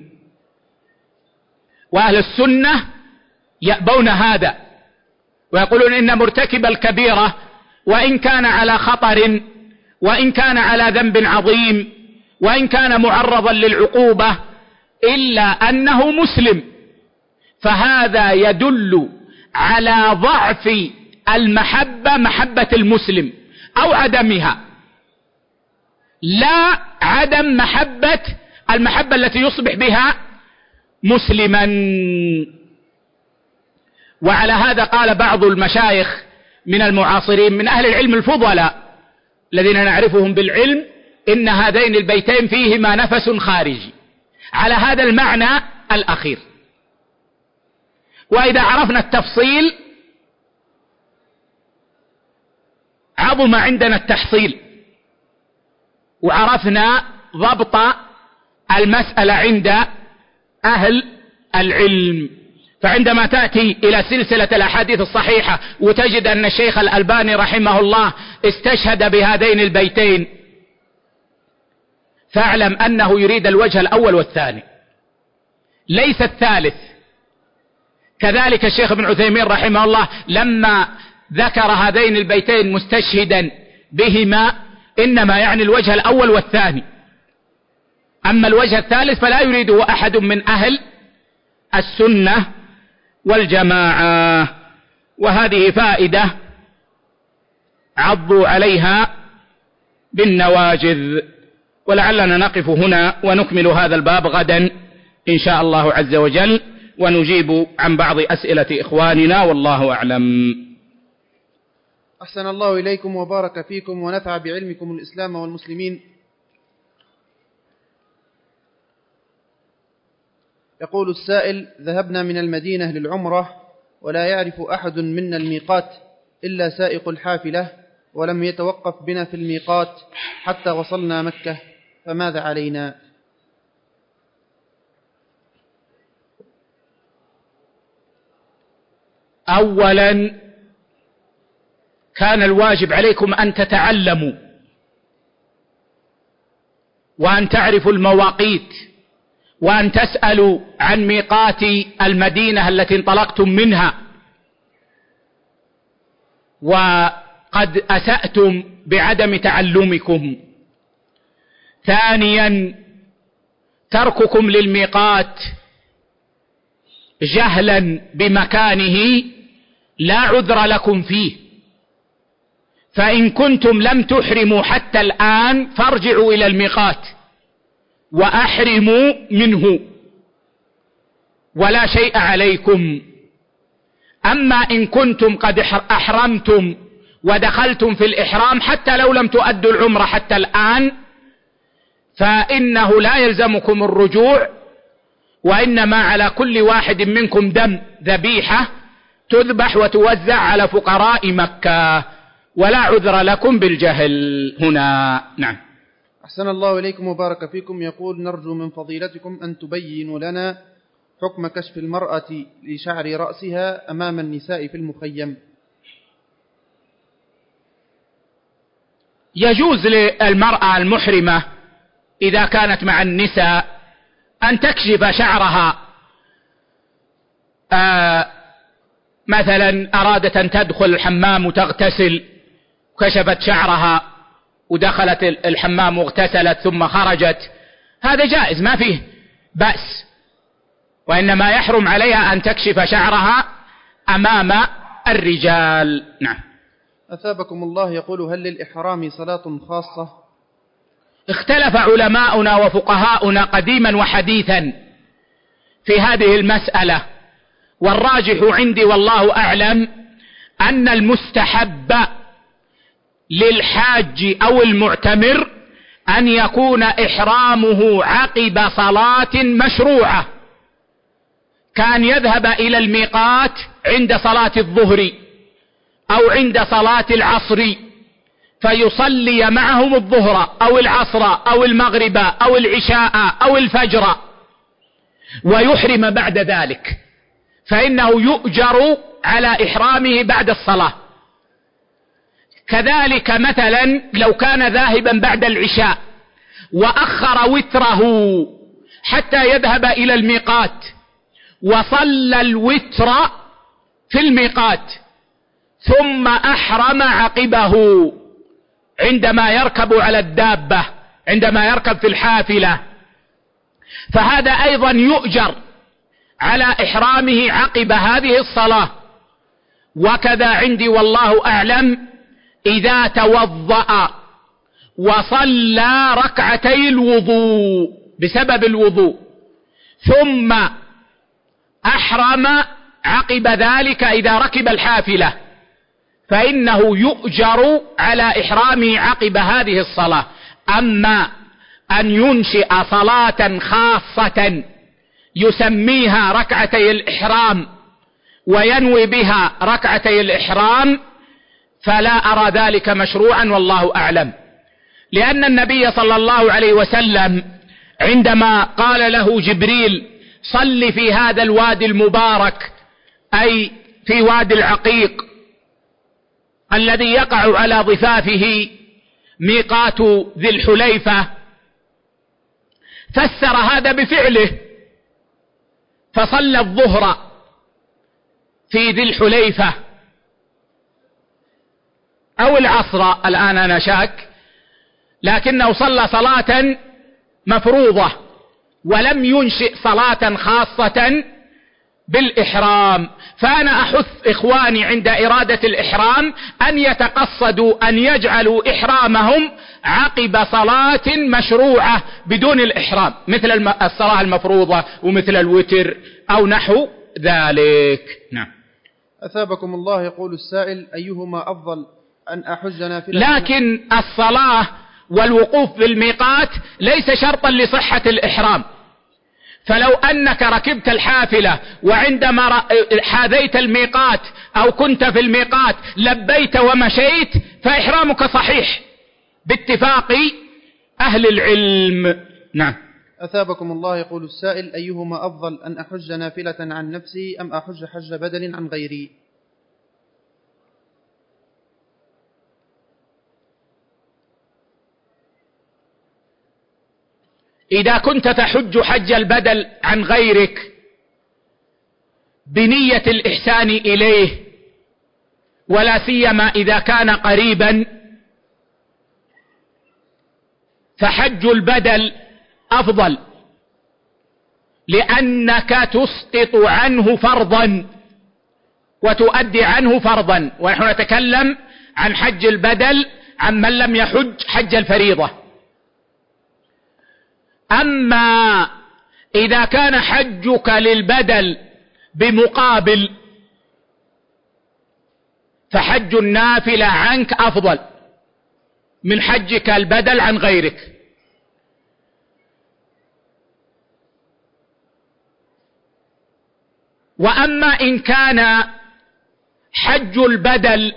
وأهل السنة يأبون هذا ويقولون إن مرتكب الكبيرة وإن كان على خطر وإن كان على ذنب عظيم وإن كان معرضا للعقوبة إلا أنه مسلم، فهذا يدل على ضعف المحبة، محبة المسلم أو عدمها، لا عدم المحبة التي يصبح بها مسلما. وعلى هذا قال بعض المشايخ من المعاصرين من أهل العلم الفضلاء الذين نعرفهم بالعلم إن هذين البيتين فيهما نفس خارجي على هذا المعنى الأخير. وإذا عرفنا التفصيل عظم عندنا التحصيل، وعرفنا ضبط المسألة عند أهل العلم. فعندما تأتي إلى سلسلة الأحاديث الصحيحة وتجد أن الشيخ الألباني رحمه الله استشهد بهذين البيتين، فاعلم أنه يريد الوجه الأول والثاني ليس الثالث. كذلك الشيخ ابن عثيمين رحمه الله لما ذكر هذين البيتين مستشهدا بهما إنما يعني الوجه الأول والثاني، أما الوجه الثالث فلا يريده أحد من أهل السنة والجماعة. وهذه فائدة عضوا عليها بالنواجذ. ولعلنا نقف هنا ونكمل هذا الباب غدا إن شاء الله عز وجل، ونجيب عن بعض أسئلة إخواننا، والله أعلم. أحسن الله إليكم وبارك فيكم ونفع بعلمكم الإسلام والمسلمين. يقول السائل: ذهبنا من المدينة للعمرة ولا يعرف أحد منا الميقات إلا سائق الحافلة، ولم يتوقف بنا في الميقات حتى وصلنا مكة، فماذا علينا؟ أولا كان الواجب عليكم أن تتعلموا وأن تعرفوا المواقيت وأن تسألوا عن ميقات المدينة التي انطلقتم منها، وقد أسأتم بعدم تعلمكم. ثانيا، ترككم للميقات جهلا بمكانه لا عذر لكم فيه، فإن كنتم لم تحرموا حتى الآن فارجعوا إلى الميقات وأحرموا منه ولا شيء عليكم. أما إن كنتم قد أحرمتم ودخلتم في الإحرام حتى لو لم تؤدوا العمرة حتى الآن، فإنه لا يلزمكم الرجوع، وإنما على كل واحد منكم دم ذبيحة تذبح وتوزع على فقراء مكة، ولا عذر لكم بالجهل هنا. نعم. أحسن الله إليكم وبارك فيكم. يقول: نرجو من فضيلتكم أن تبينوا لنا حكم كشف المرأة لشعر رأسها أمام النساء في المخيم. يجوز للمرأة المحرمة إذا كانت مع النساء أن تكشف شعرها، مثلا أرادت أن تدخل الحمام وتغتسل، كشفت شعرها ودخلت الحمام واغتسلت ثم خرجت، هذا جائز ما فيه بأس، وإنما يحرم عليها أن تكشف شعرها أمام الرجال. نعم. أثابكم الله. يقول: هل للإحرام صلاة خاصة؟ اختلف علماؤنا وفقهاؤنا قديما وحديثا في هذه المسألة، والراجح عندي والله أعلم أن المستحب للحاج أو المعتمر أن يكون إحرامه عقب صلاة مشروعة، كان يذهب إلى الميقات عند صلاة الظهر أو عند صلاة العصر فيصلي معهم الظهر أو العصر أو المغرب أو العشاء أو الفجر ويحرم بعد ذلك، فإنه يؤجر على إحرامه بعد الصلاة. كذلك مثلا لو كان ذاهبا بعد العشاء وأخر وتره حتى يذهب إلى الميقات وصلى الوتر في الميقات ثم أحرم عقبه عندما يركب على الدابة، عندما يركب في الحافلة، فهذا أيضا يؤجر على إحرامه عقب هذه الصلاة. وكذا عندي والله أعلم إذا توضأ وصلى ركعتي الوضوء بسبب الوضوء ثم أحرم عقب ذلك إذا ركب الحافلة، فإنه يؤجر على إحرامه عقب هذه الصلاة. أما أن ينشئ صلاة خاصة يسميها ركعتي الإحرام وينوي بها ركعتي الإحرام فلا أرى ذلك مشروعا والله أعلم، لأن النبي صلى الله عليه وسلم عندما قال له جبريل: صل في هذا الوادي المبارك، أي في وادي العقيق الذي يقع على ضفافه ميقات ذي الحليفة، فسر هذا بفعله، فصلى الظهر في ذي الحليفة أو العصر، الآن أنا شاك، لكنه صلى صلاة مفروضة ولم ينشئ صلاة خاصة بالإحرام. فأنا أحث إخواني عند إرادة الإحرام أن يتقصدوا أن يجعلوا إحرامهم عقب صلاة مشروعة بدون الإحرام، مثل الصلاة المفروضة ومثل الوتر أو نحو ذلك. نعم. أثابكم الله. يقول السائل: أيهما أفضل، أن أحج نافلة؟ لكن الصلاة والوقوف بالميقات ليس شرطا لصحة الإحرام، فلو أنك ركبت الحافلة وعندما حاذيت الميقات أو كنت في الميقات لبيت ومشيت فإحرامك صحيح باتفاق أهل العلم. نعم. أثابكم الله. يقول السائل: أيهما أفضل، أن أحج نافلة عن نفسي أم أحج حج بدل عن غيري؟ إذا كنت تحج حج البدل عن غيرك بنية الإحسان إليه، ولا سيما إذا كان قريبا، فحج البدل أفضل، لأنك تسقط عنه فرضا وتؤدي عنه فرضا، ونحن نتكلم عن حج البدل عن من لم يحج حج الفريضة. أما إذا كان حجك للبدل بمقابل، فحج النافلة عنك أفضل من حجك البدل عن غيرك. وأما إن كان حج البدل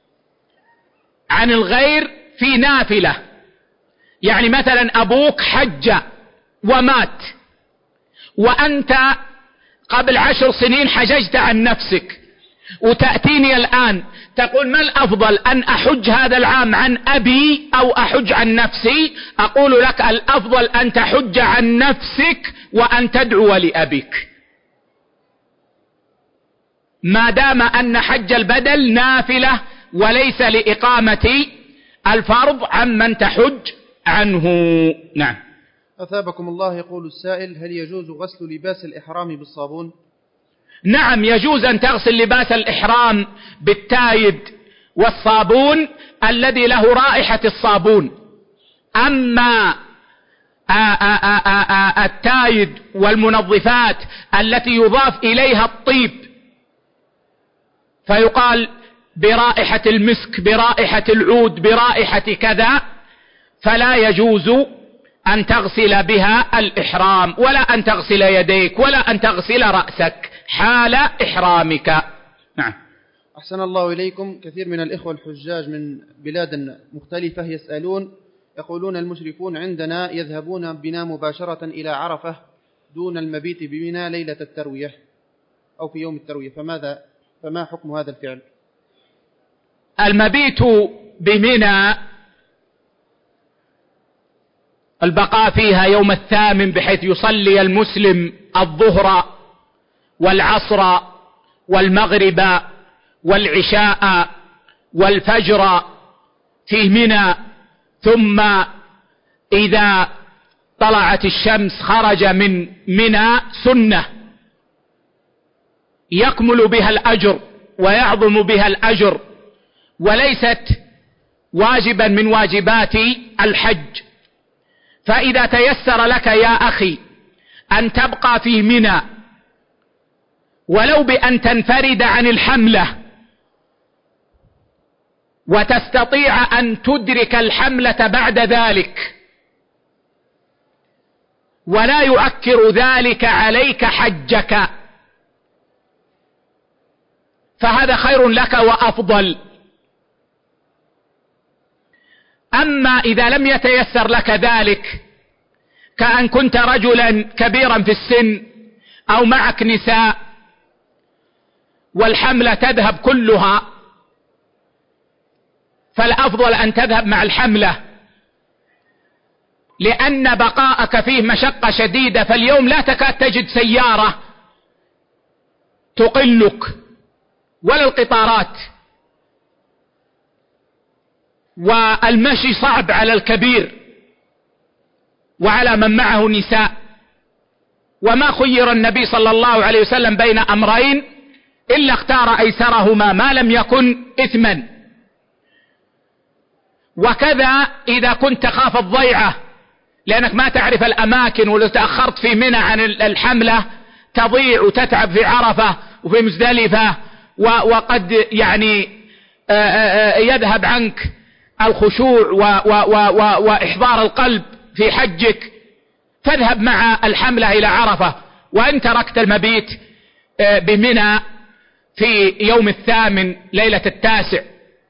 عن الغير في نافلة، يعني مثلا أبوك حج ومات، وأنت قبل 10 سنين حججت عن نفسك، وتأتيني الآن تقول ما الأفضل، أن أحج هذا العام عن أبي أو أحج عن نفسي؟ أقول لك الأفضل أن تحج عن نفسك وأن تدعو لأبيك، ما دام أن حج البدل نافلة وليس لإقامة الفرض عمن تحج عنه. نعم. أثابكم الله. يقول السائل: هل يجوز غسل لباس الإحرام بالصابون؟ نعم، يجوز أن تغسل لباس الإحرام بالتايد والصابون الذي له رائحة الصابون. أما التايد والمنظفات التي يضاف إليها الطيب، فيقال برائحة المسك، برائحة العود، برائحة كذا، فلا يجوز أن تغسل بها الإحرام، ولا أن تغسل يديك، ولا أن تغسل رأسك حال إحرامك. نعم. أحسن الله إليكم. كثير من الإخوة الحجاج من بلاد مختلفة يسألون، يقولون: المشرفون عندنا يذهبون بنا مباشرة إلى عرفة دون المبيت بمنى ليلة التروية أو في يوم التروية، فما حكم هذا الفعل؟ المبيت بمنى البقاء فيها يوم الثامن، بحيث يصلي المسلم الظهر والعصر والمغرب والعشاء والفجر في منى، ثم إذا طلعت الشمس خرج من منى، سنة يكمل بها الأجر ويعظم بها الأجر، وليست واجبا من واجبات الحج. فإذا تيسر لك يا أخي أن تبقى في منى ولو بأن تنفرد عن الحملة، وتستطيع أن تدرك الحملة بعد ذلك، ولا يؤكر ذلك عليك حجك، فهذا خير لك وأفضل. أما إذا لم يتيسر لك ذلك، كأن كنت رجلا كبيرا في السن أو معك نساء والحملة تذهب كلها، فالأفضل أن تذهب مع الحملة، لأن بقاءك فيه مشقة شديدة. فاليوم لا تكاد تجد سيارة تقلك ولا القطارات، والمشي صعب على الكبير وعلى من معه نساء. وما خير النبي صلى الله عليه وسلم بين أمرين إلا اختار أيسرهما ما لم يكن إثما. وكذا إذا كنت تخاف الضيعة، لأنك ما تعرف الأماكن، ولو تأخرت في منى عن الحملة تضيع وتتعب في عرفة وفي مزدلفة، وقد يعني يذهب عنك الخشوع وإحضار القلب في حجك، فاذهب مع الحملة إلى عرفة. وإن تركت المبيت بمنى في يوم الثامن ليلة التاسع،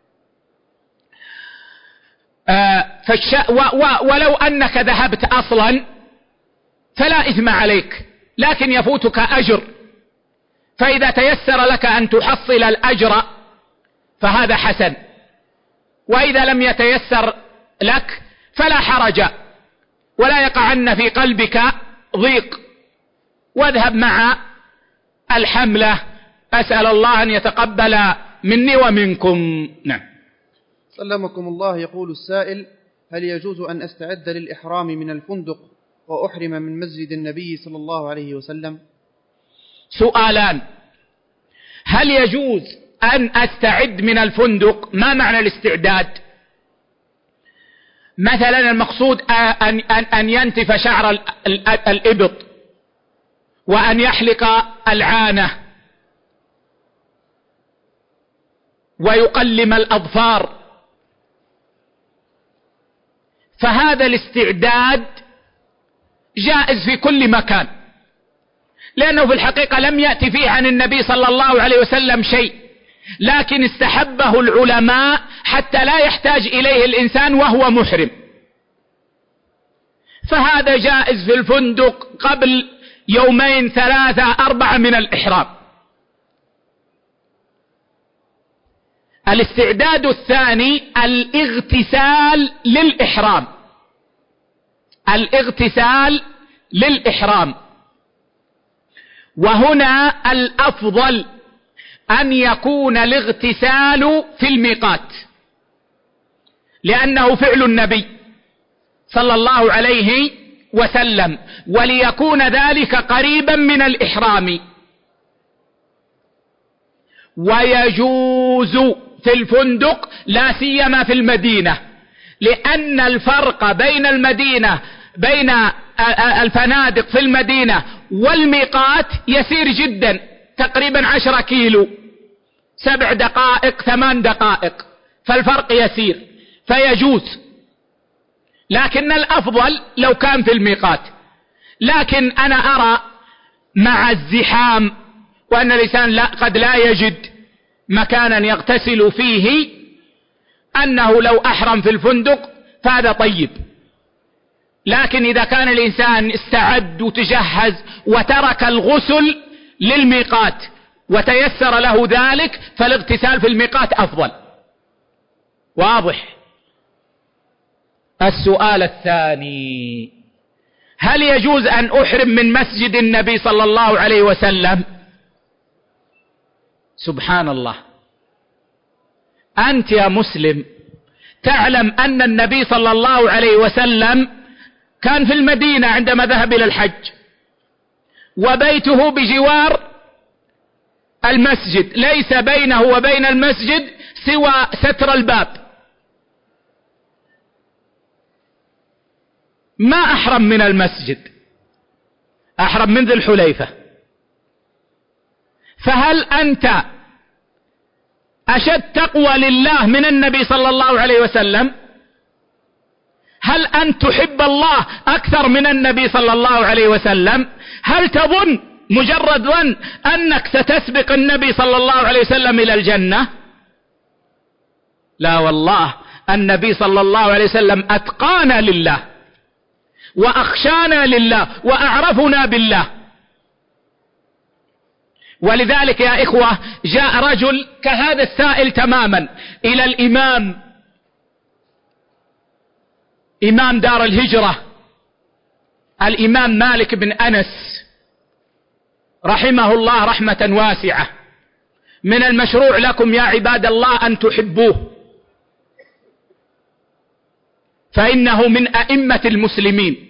ولو أنك ذهبت أصلا فلا إثم عليك، لكن يفوتك أجر. فإذا تيسر لك أن تحصل الأجر فهذا حسن، وإذا لم يتيسر لك فلا حرج، ولا يقعن في قلبك ضيق، واذهب مع الحملة. أسأل الله أن يتقبل مني ومنكم. نعم. سلمكم الله. يقول السائل: هل يجوز أن أستعد للإحرام من الفندق وأحرم من مسجد النبي صلى الله عليه وسلم؟ سؤالان: هل يجوز أن أستعد من الفندق؟ ما معنى الاستعداد؟ مثلا المقصود أن ينتف شعر الإبط، وأن يحلق العانة، ويقلم الأظفار، فهذا الاستعداد جائز في كل مكان، لأنه في الحقيقة لم يأتي فيه عن النبي صلى الله عليه وسلم شيء، لكن استحبه العلماء حتى لا يحتاج إليه الإنسان وهو محرم، فهذا جائز في الفندق قبل 2 3 4 من الإحرام. الاستعداد الثاني الاغتسال للإحرام. الاغتسال للإحرام، وهنا الأفضل أن يكون الاغتسال في الميقات، لأنه فعل النبي صلى الله عليه وسلم، وليكون ذلك قريبا من الإحرام. ويجوز في الفندق لا سيما في المدينة، لأن الفرق بين الفنادق في المدينة والميقات يسير جدا، تقريبا 10 كيلو، 7 دقائق 8 دقائق، فالفرق يسير، فيجوز. لكن الأفضل لو كان في الميقات. لكن أنا أرى مع الزحام وأن الإنسان قد لا يجد مكانا يغتسل فيه، أنه لو أحرم في الفندق فهذا طيب. لكن إذا كان الإنسان استعد وتجهز وترك الغسل للميقات وتيسر له ذلك، فالاغتسال في الميقات أفضل. واضح؟ السؤال الثاني: هل يجوز أن أحرم من مسجد النبي صلى الله عليه وسلم؟ سبحان الله، أنت يا مسلم تعلم أن النبي صلى الله عليه وسلم كان في المدينة عندما ذهب إلى الحج، وبيته بجوار المسجد، ليس بينه وبين المسجد سوى ستر الباب. ما أحرم من المسجد، أحرم من ذي الحليفة. فهل أنت أشد تقوى لله من النبي صلى الله عليه وسلم؟ هل أنت تحب الله أكثر من النبي صلى الله عليه وسلم؟ هل تظن مجرد ظن أنك ستسبق النبي صلى الله عليه وسلم إلى الجنة؟ لا والله، النبي صلى الله عليه وسلم أتقانا لله وأخشانا لله وأعرفنا بالله. ولذلك يا إخوة جاء رجل كهذا السائل تماما إلى إمام دار الهجرة الإمام مالك بن أنس رحمه الله رحمة واسعة: من المشروع لكم يا عباد الله أن تحبوه، فإنه من أئمة المسلمين،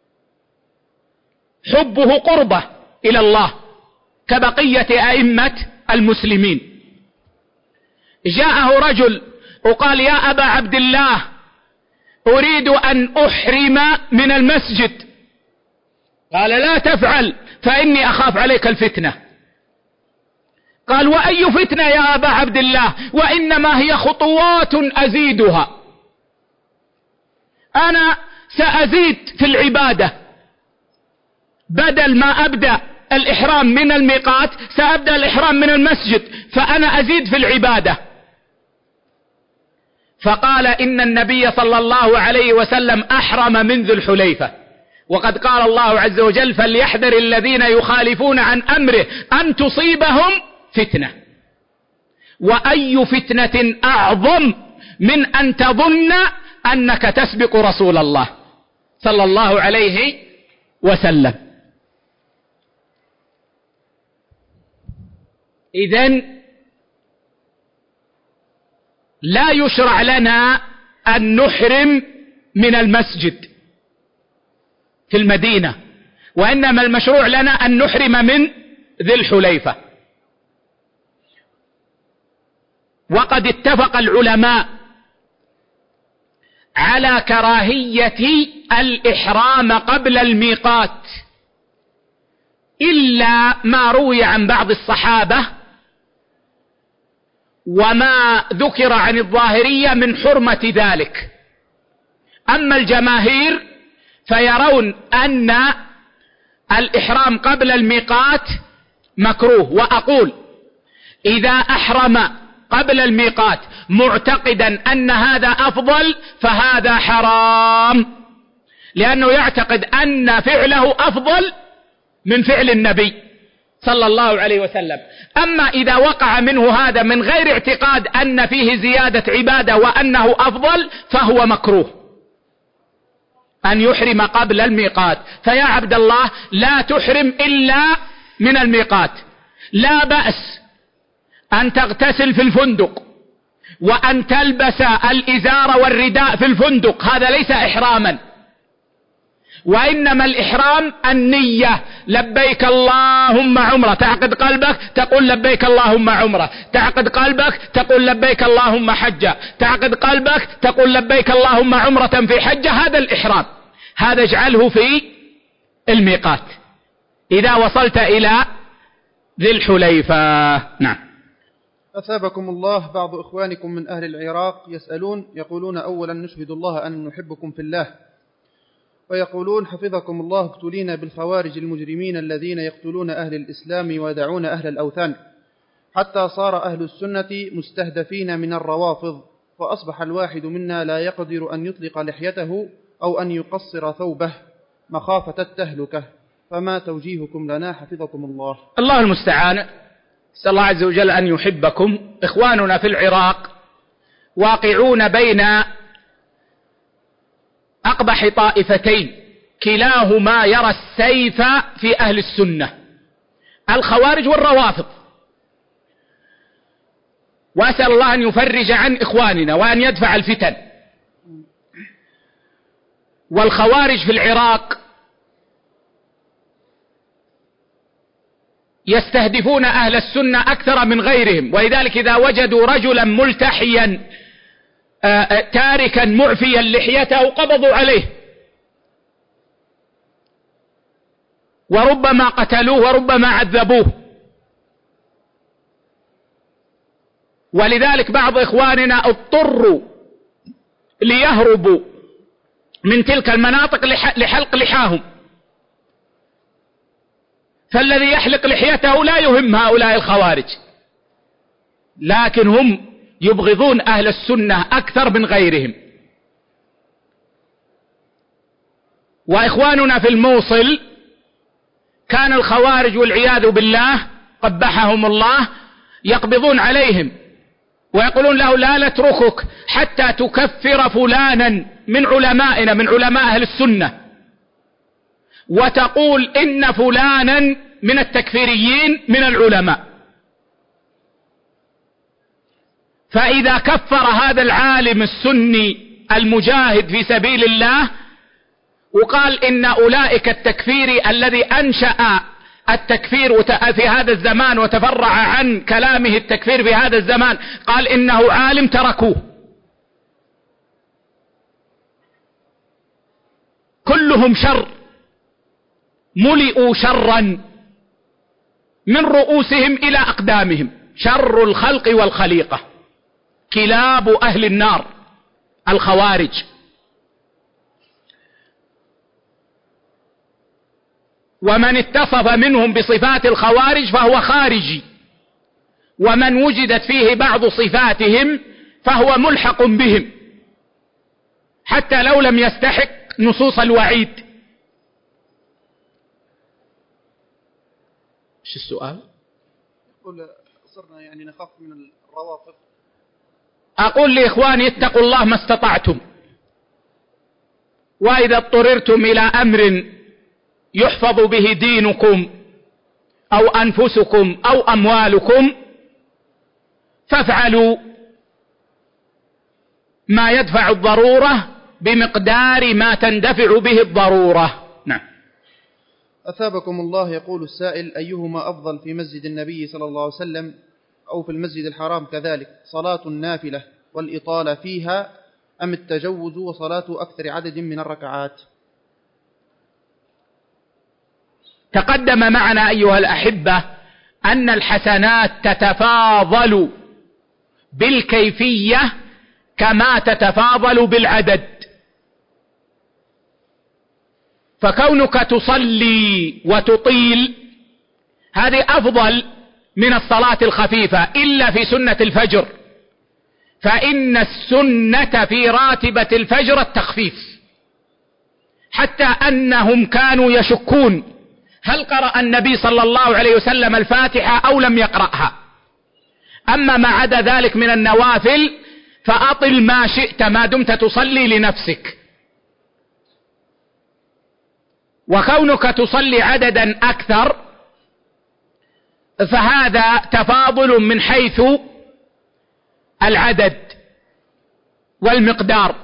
حبه قربة إلى الله كبقية أئمة المسلمين. جاءه رجل وقال: يا أبا عبد الله، أريد أن أحرم من المسجد. قال: لا تفعل فإني أخاف عليك الفتنة. قال: وأي فتنة يا أبا عبد الله؟ وإنما هي خطوات أزيدها، أنا سأزيد في العبادة، بدل ما أبدأ الإحرام من الميقات سأبدأ الإحرام من المسجد، فأنا أزيد في العبادة. فقال: إن النبي صلى الله عليه وسلم أحرم من ذي الحليفة، وقد قال الله عز وجل: فليحذر الذين يخالفون عن أمره أن تصيبهم فتنة. وأي فتنة أعظم من أن تظن أنك تسبق رسول الله صلى الله عليه وسلم. إذن لا يشرع لنا أن نحرم من المسجد في المدينة، وإنما المشروع لنا أن نحرم من ذي الحليفة. وقد اتفق العلماء على كراهية الإحرام قبل الميقات، إلا ما روي عن بعض الصحابة وما ذكر عن الظاهرية من حرمة ذلك. أما الجماهير فيرون أن الإحرام قبل الميقات مكروه. وأقول إذا أحرم قبل الميقات معتقدا أن هذا أفضل فهذا حرام، لأنه يعتقد أن فعله أفضل من فعل النبي صلى الله عليه وسلم. أما إذا وقع منه هذا من غير اعتقاد أن فيه زيادة عبادة وأنه أفضل فهو مكروه أن يحرم قبل الميقات. فيا عبد الله لا تحرم إلا من الميقات. لا بأس أن تغتسل في الفندق وأن تلبس الإزار والرداء في الفندق، هذا ليس إحراما، وإنما الإحرام النية. لبيك اللهم عمرة، تعقد قلبك تقول لبيك اللهم عمرة، تعقد قلبك تقول لبيك اللهم حجة، تعقد قلبك تقول لبيك اللهم عمرة في حجة. هذا الإحرام، هذا اجعله في الميقات إذا وصلت إلى ذي الحليفة. نعم. أثابكم الله، بعض إخوانكم من أهل العراق يقولون أولا نشهد الله أن نحبكم في الله، ويقولون حفظكم الله ابتلينا بالخوارج المجرمين الذين يقتلون أهل الإسلام ويدعون أهل الأوثان، حتى صار أهل السنة مستهدفين من الروافض، وأصبح الواحد منا لا يقدر أن يطلق لحيته أو أن يقصر ثوبه مخافة التهلكة، فما توجيهكم لنا حفظكم الله؟ الله المستعان. أسأل الله عز وجل أن يحبكم. إخواننا في العراق واقعون بين أقبح طائفتين، كلاهما يرى السيف في أهل السنة، الخوارج والروافض. وأسأل الله أن يفرج عن إخواننا وأن يدفع الفتن. والخوارج في العراق يستهدفون أهل السنة أكثر من غيرهم، ولذلك إذا وجدوا رجلا ملتحيا تاركا معفيا لحيته قبضوا عليه، وربما قتلوه وربما عذبوه. ولذلك بعض إخواننا اضطروا ليهربوا من تلك المناطق لحلق لحاهم، فالذي يحلق لحيته لا يهم هؤلاء الخوارج، لكن هم يبغضون أهل السنة أكثر من غيرهم. وإخواننا في الموصل كان الخوارج والعياذ بالله قبحهم الله يقبضون عليهم ويقولون له لا نتركك حتى تكفر فلانا من علمائنا من علماء أهل السنة، وتقول إن فلانا من التكفيريين من العلماء. فإذا كفر هذا العالم السني المجاهد في سبيل الله وقال إن أولئك التكفيري الذي أنشأ التكفير في هذا الزمان وتفرع عن كلامه التكفير في هذا الزمان، قال إنه عالم، تركوه. كلهم شر، ملئوا شرا من رؤوسهم إلى أقدامهم، شر الخلق والخليقة، كلاب أهل النار الخوارج. ومن اتصف منهم بصفات الخوارج فهو خارجي، ومن وجدت فيه بعض صفاتهم فهو ملحق بهم حتى لو لم يستحق نصوص الوعيد. ايش السؤال؟ يقول صرنا نخاف من الروافض. أقول لإخواني اتقوا الله ما استطعتم، وإذا اضطررتم إلى أمر يحفظ به دينكم أو أنفسكم أو أموالكم فافعلوا ما يدفع الضرورة بمقدار ما تندفع به الضرورة. نعم. أثابكم الله. يقول السائل: أيهما أفضل في مسجد النبي صلى الله عليه وسلم أو في المسجد الحرام كذلك، صلاة النافلة والإطالة فيها أم التجوز وصلاة أكثر عدد من الركعات؟ تقدم معنا أيها الأحبة أن الحسنات تتفاضل بالكيفية كما تتفاضل بالعدد، فكونك تصلي وتطيل هذه أفضل من الصلاة الخفيفة، إلا في سنة الفجر، فإن السنة في راتبة الفجر التخفيف، حتى أنهم كانوا يشكون هل قرأ النبي صلى الله عليه وسلم الفاتحة أو لم يقرأها. أما ما عدا ذلك من النوافل فأطل ما شئت ما دمت تصلي لنفسك. وكونك تصلي عددا أكثر فهذا تفاضل من حيث العدد والمقدار.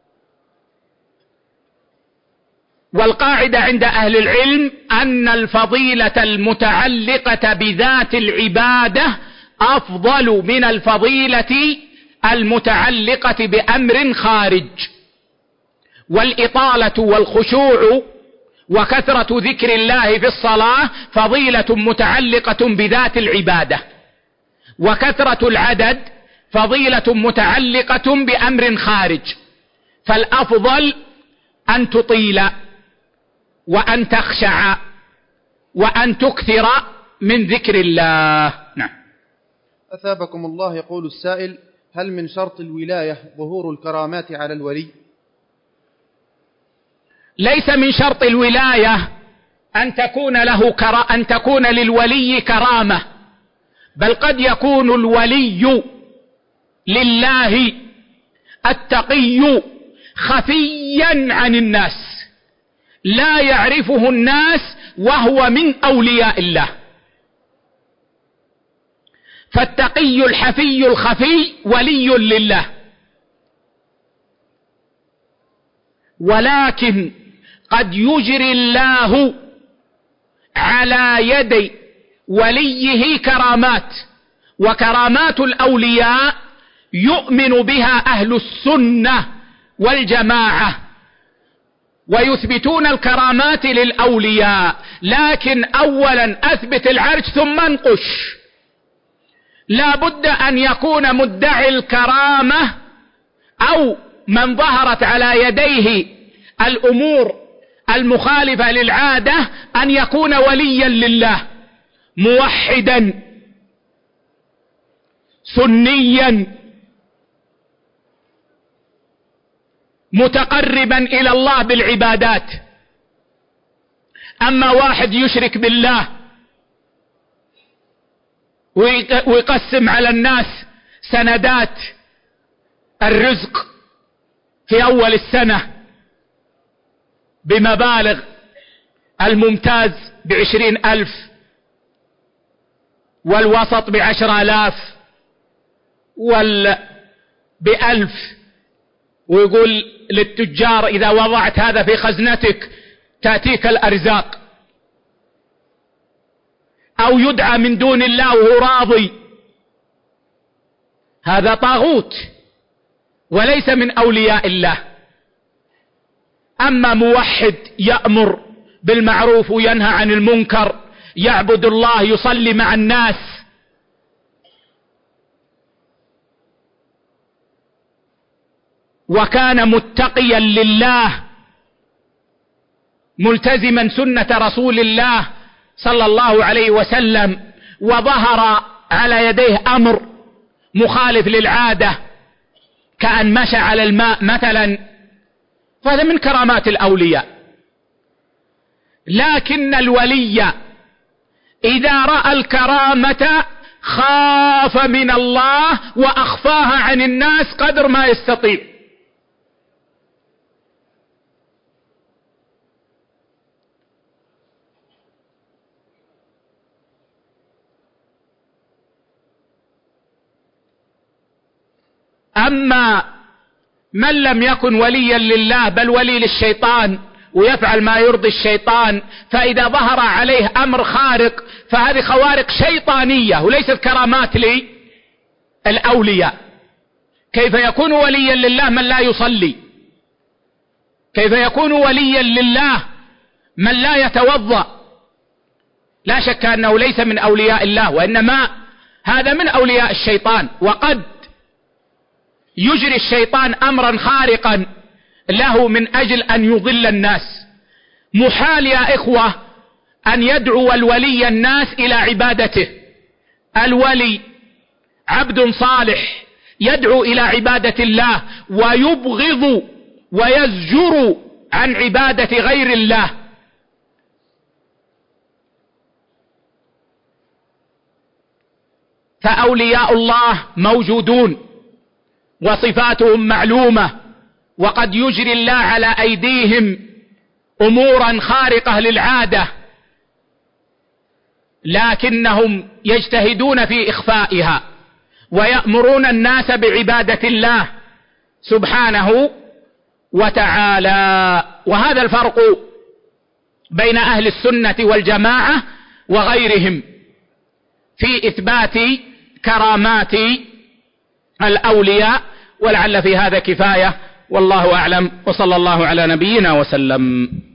والقاعدة عند أهل العلم أن الفضيلة المتعلقة بذات العبادة أفضل من الفضيلة المتعلقة بأمر خارج. والإطالة والخشوع وكثرة ذكر الله في الصلاة فضيلة متعلقة بذات العبادة، وكثرة العدد فضيلة متعلقة بأمر خارج. فالأفضل أن تطيل وأن تخشع وأن تكثر من ذكر الله. نعم. أثابكم الله. يقول السائل: هل من شرط الولاية ظهور الكرامات على الولي؟ ليس من شرط الولاية أن تكون للولي كرامة، بل قد يكون الولي لله التقي خفيا عن الناس، لا يعرفه الناس وهو من أولياء الله. فالتقي الحفي الخفي ولي لله، ولكن قد يجري الله على يد وليه كرامات، وكرامات الأولياء يؤمن بها أهل السنة والجماعة ويثبتون الكرامات للأولياء، لكن أولا أثبت العرش ثم انقش. لا بد أن يكون مدعي الكرامة أو من ظهرت على يديه الأمور المخالفة للعادة أن يكون وليا لله، موحدا سنيا متقربا إلى الله بالعبادات. أما واحد يشرك بالله ويقسم على الناس سندات الرزق في أول السنة بمبالغ، الممتاز ب20,000 والوسط ب10,000 ب1,000، ويقول للتجار إذا وضعت هذا في خزنتك تأتيك الأرزاق، أو يدعى من دون الله وهو راضي، هذا طاغوت وليس من أولياء الله. أما موحد يأمر بالمعروف وينهى عن المنكر، يعبد الله، يصلي مع الناس، وكان متقيا لله ملتزما سنة رسول الله صلى الله عليه وسلم، وظهر على يديه أمر مخالف للعادة كأن مشى على الماء مثلا، فهذا من كرامات الأولياء. لكن الولي إذا رأى الكرامة خاف من الله وأخفاها عن الناس قدر ما يستطيع. أما من لم يكن وليا لله بل ولي للشيطان ويفعل ما يرضي الشيطان، فإذا ظهر عليه أمر خارق فهذه خوارق شيطانية وليست كرامات للأولياء. كيف يكون وليا لله من لا يصلي؟ كيف يكون وليا لله من لا يتوضأ؟ لا شك أنه ليس من أولياء الله، وإنما هذا من أولياء الشيطان. وقد يجري الشيطان أمرا خارقا له من أجل أن يضل الناس. محال يا إخوة أن يدعو الولي الناس إلى عبادته. الولي عبد صالح يدعو إلى عبادة الله ويبغض ويزجر عن عبادة غير الله. فأولياء الله موجودون وصفاتهم معلومة، وقد يجري الله على أيديهم أمورا خارقة للعادة، لكنهم يجتهدون في إخفائها ويأمرون الناس بعبادة الله سبحانه وتعالى. وهذا الفرق بين أهل السنة والجماعة وغيرهم في إثبات كرامات الأولياء. ولعل في هذا كفاية، والله أعلم، وصلى الله على نبينا وسلم.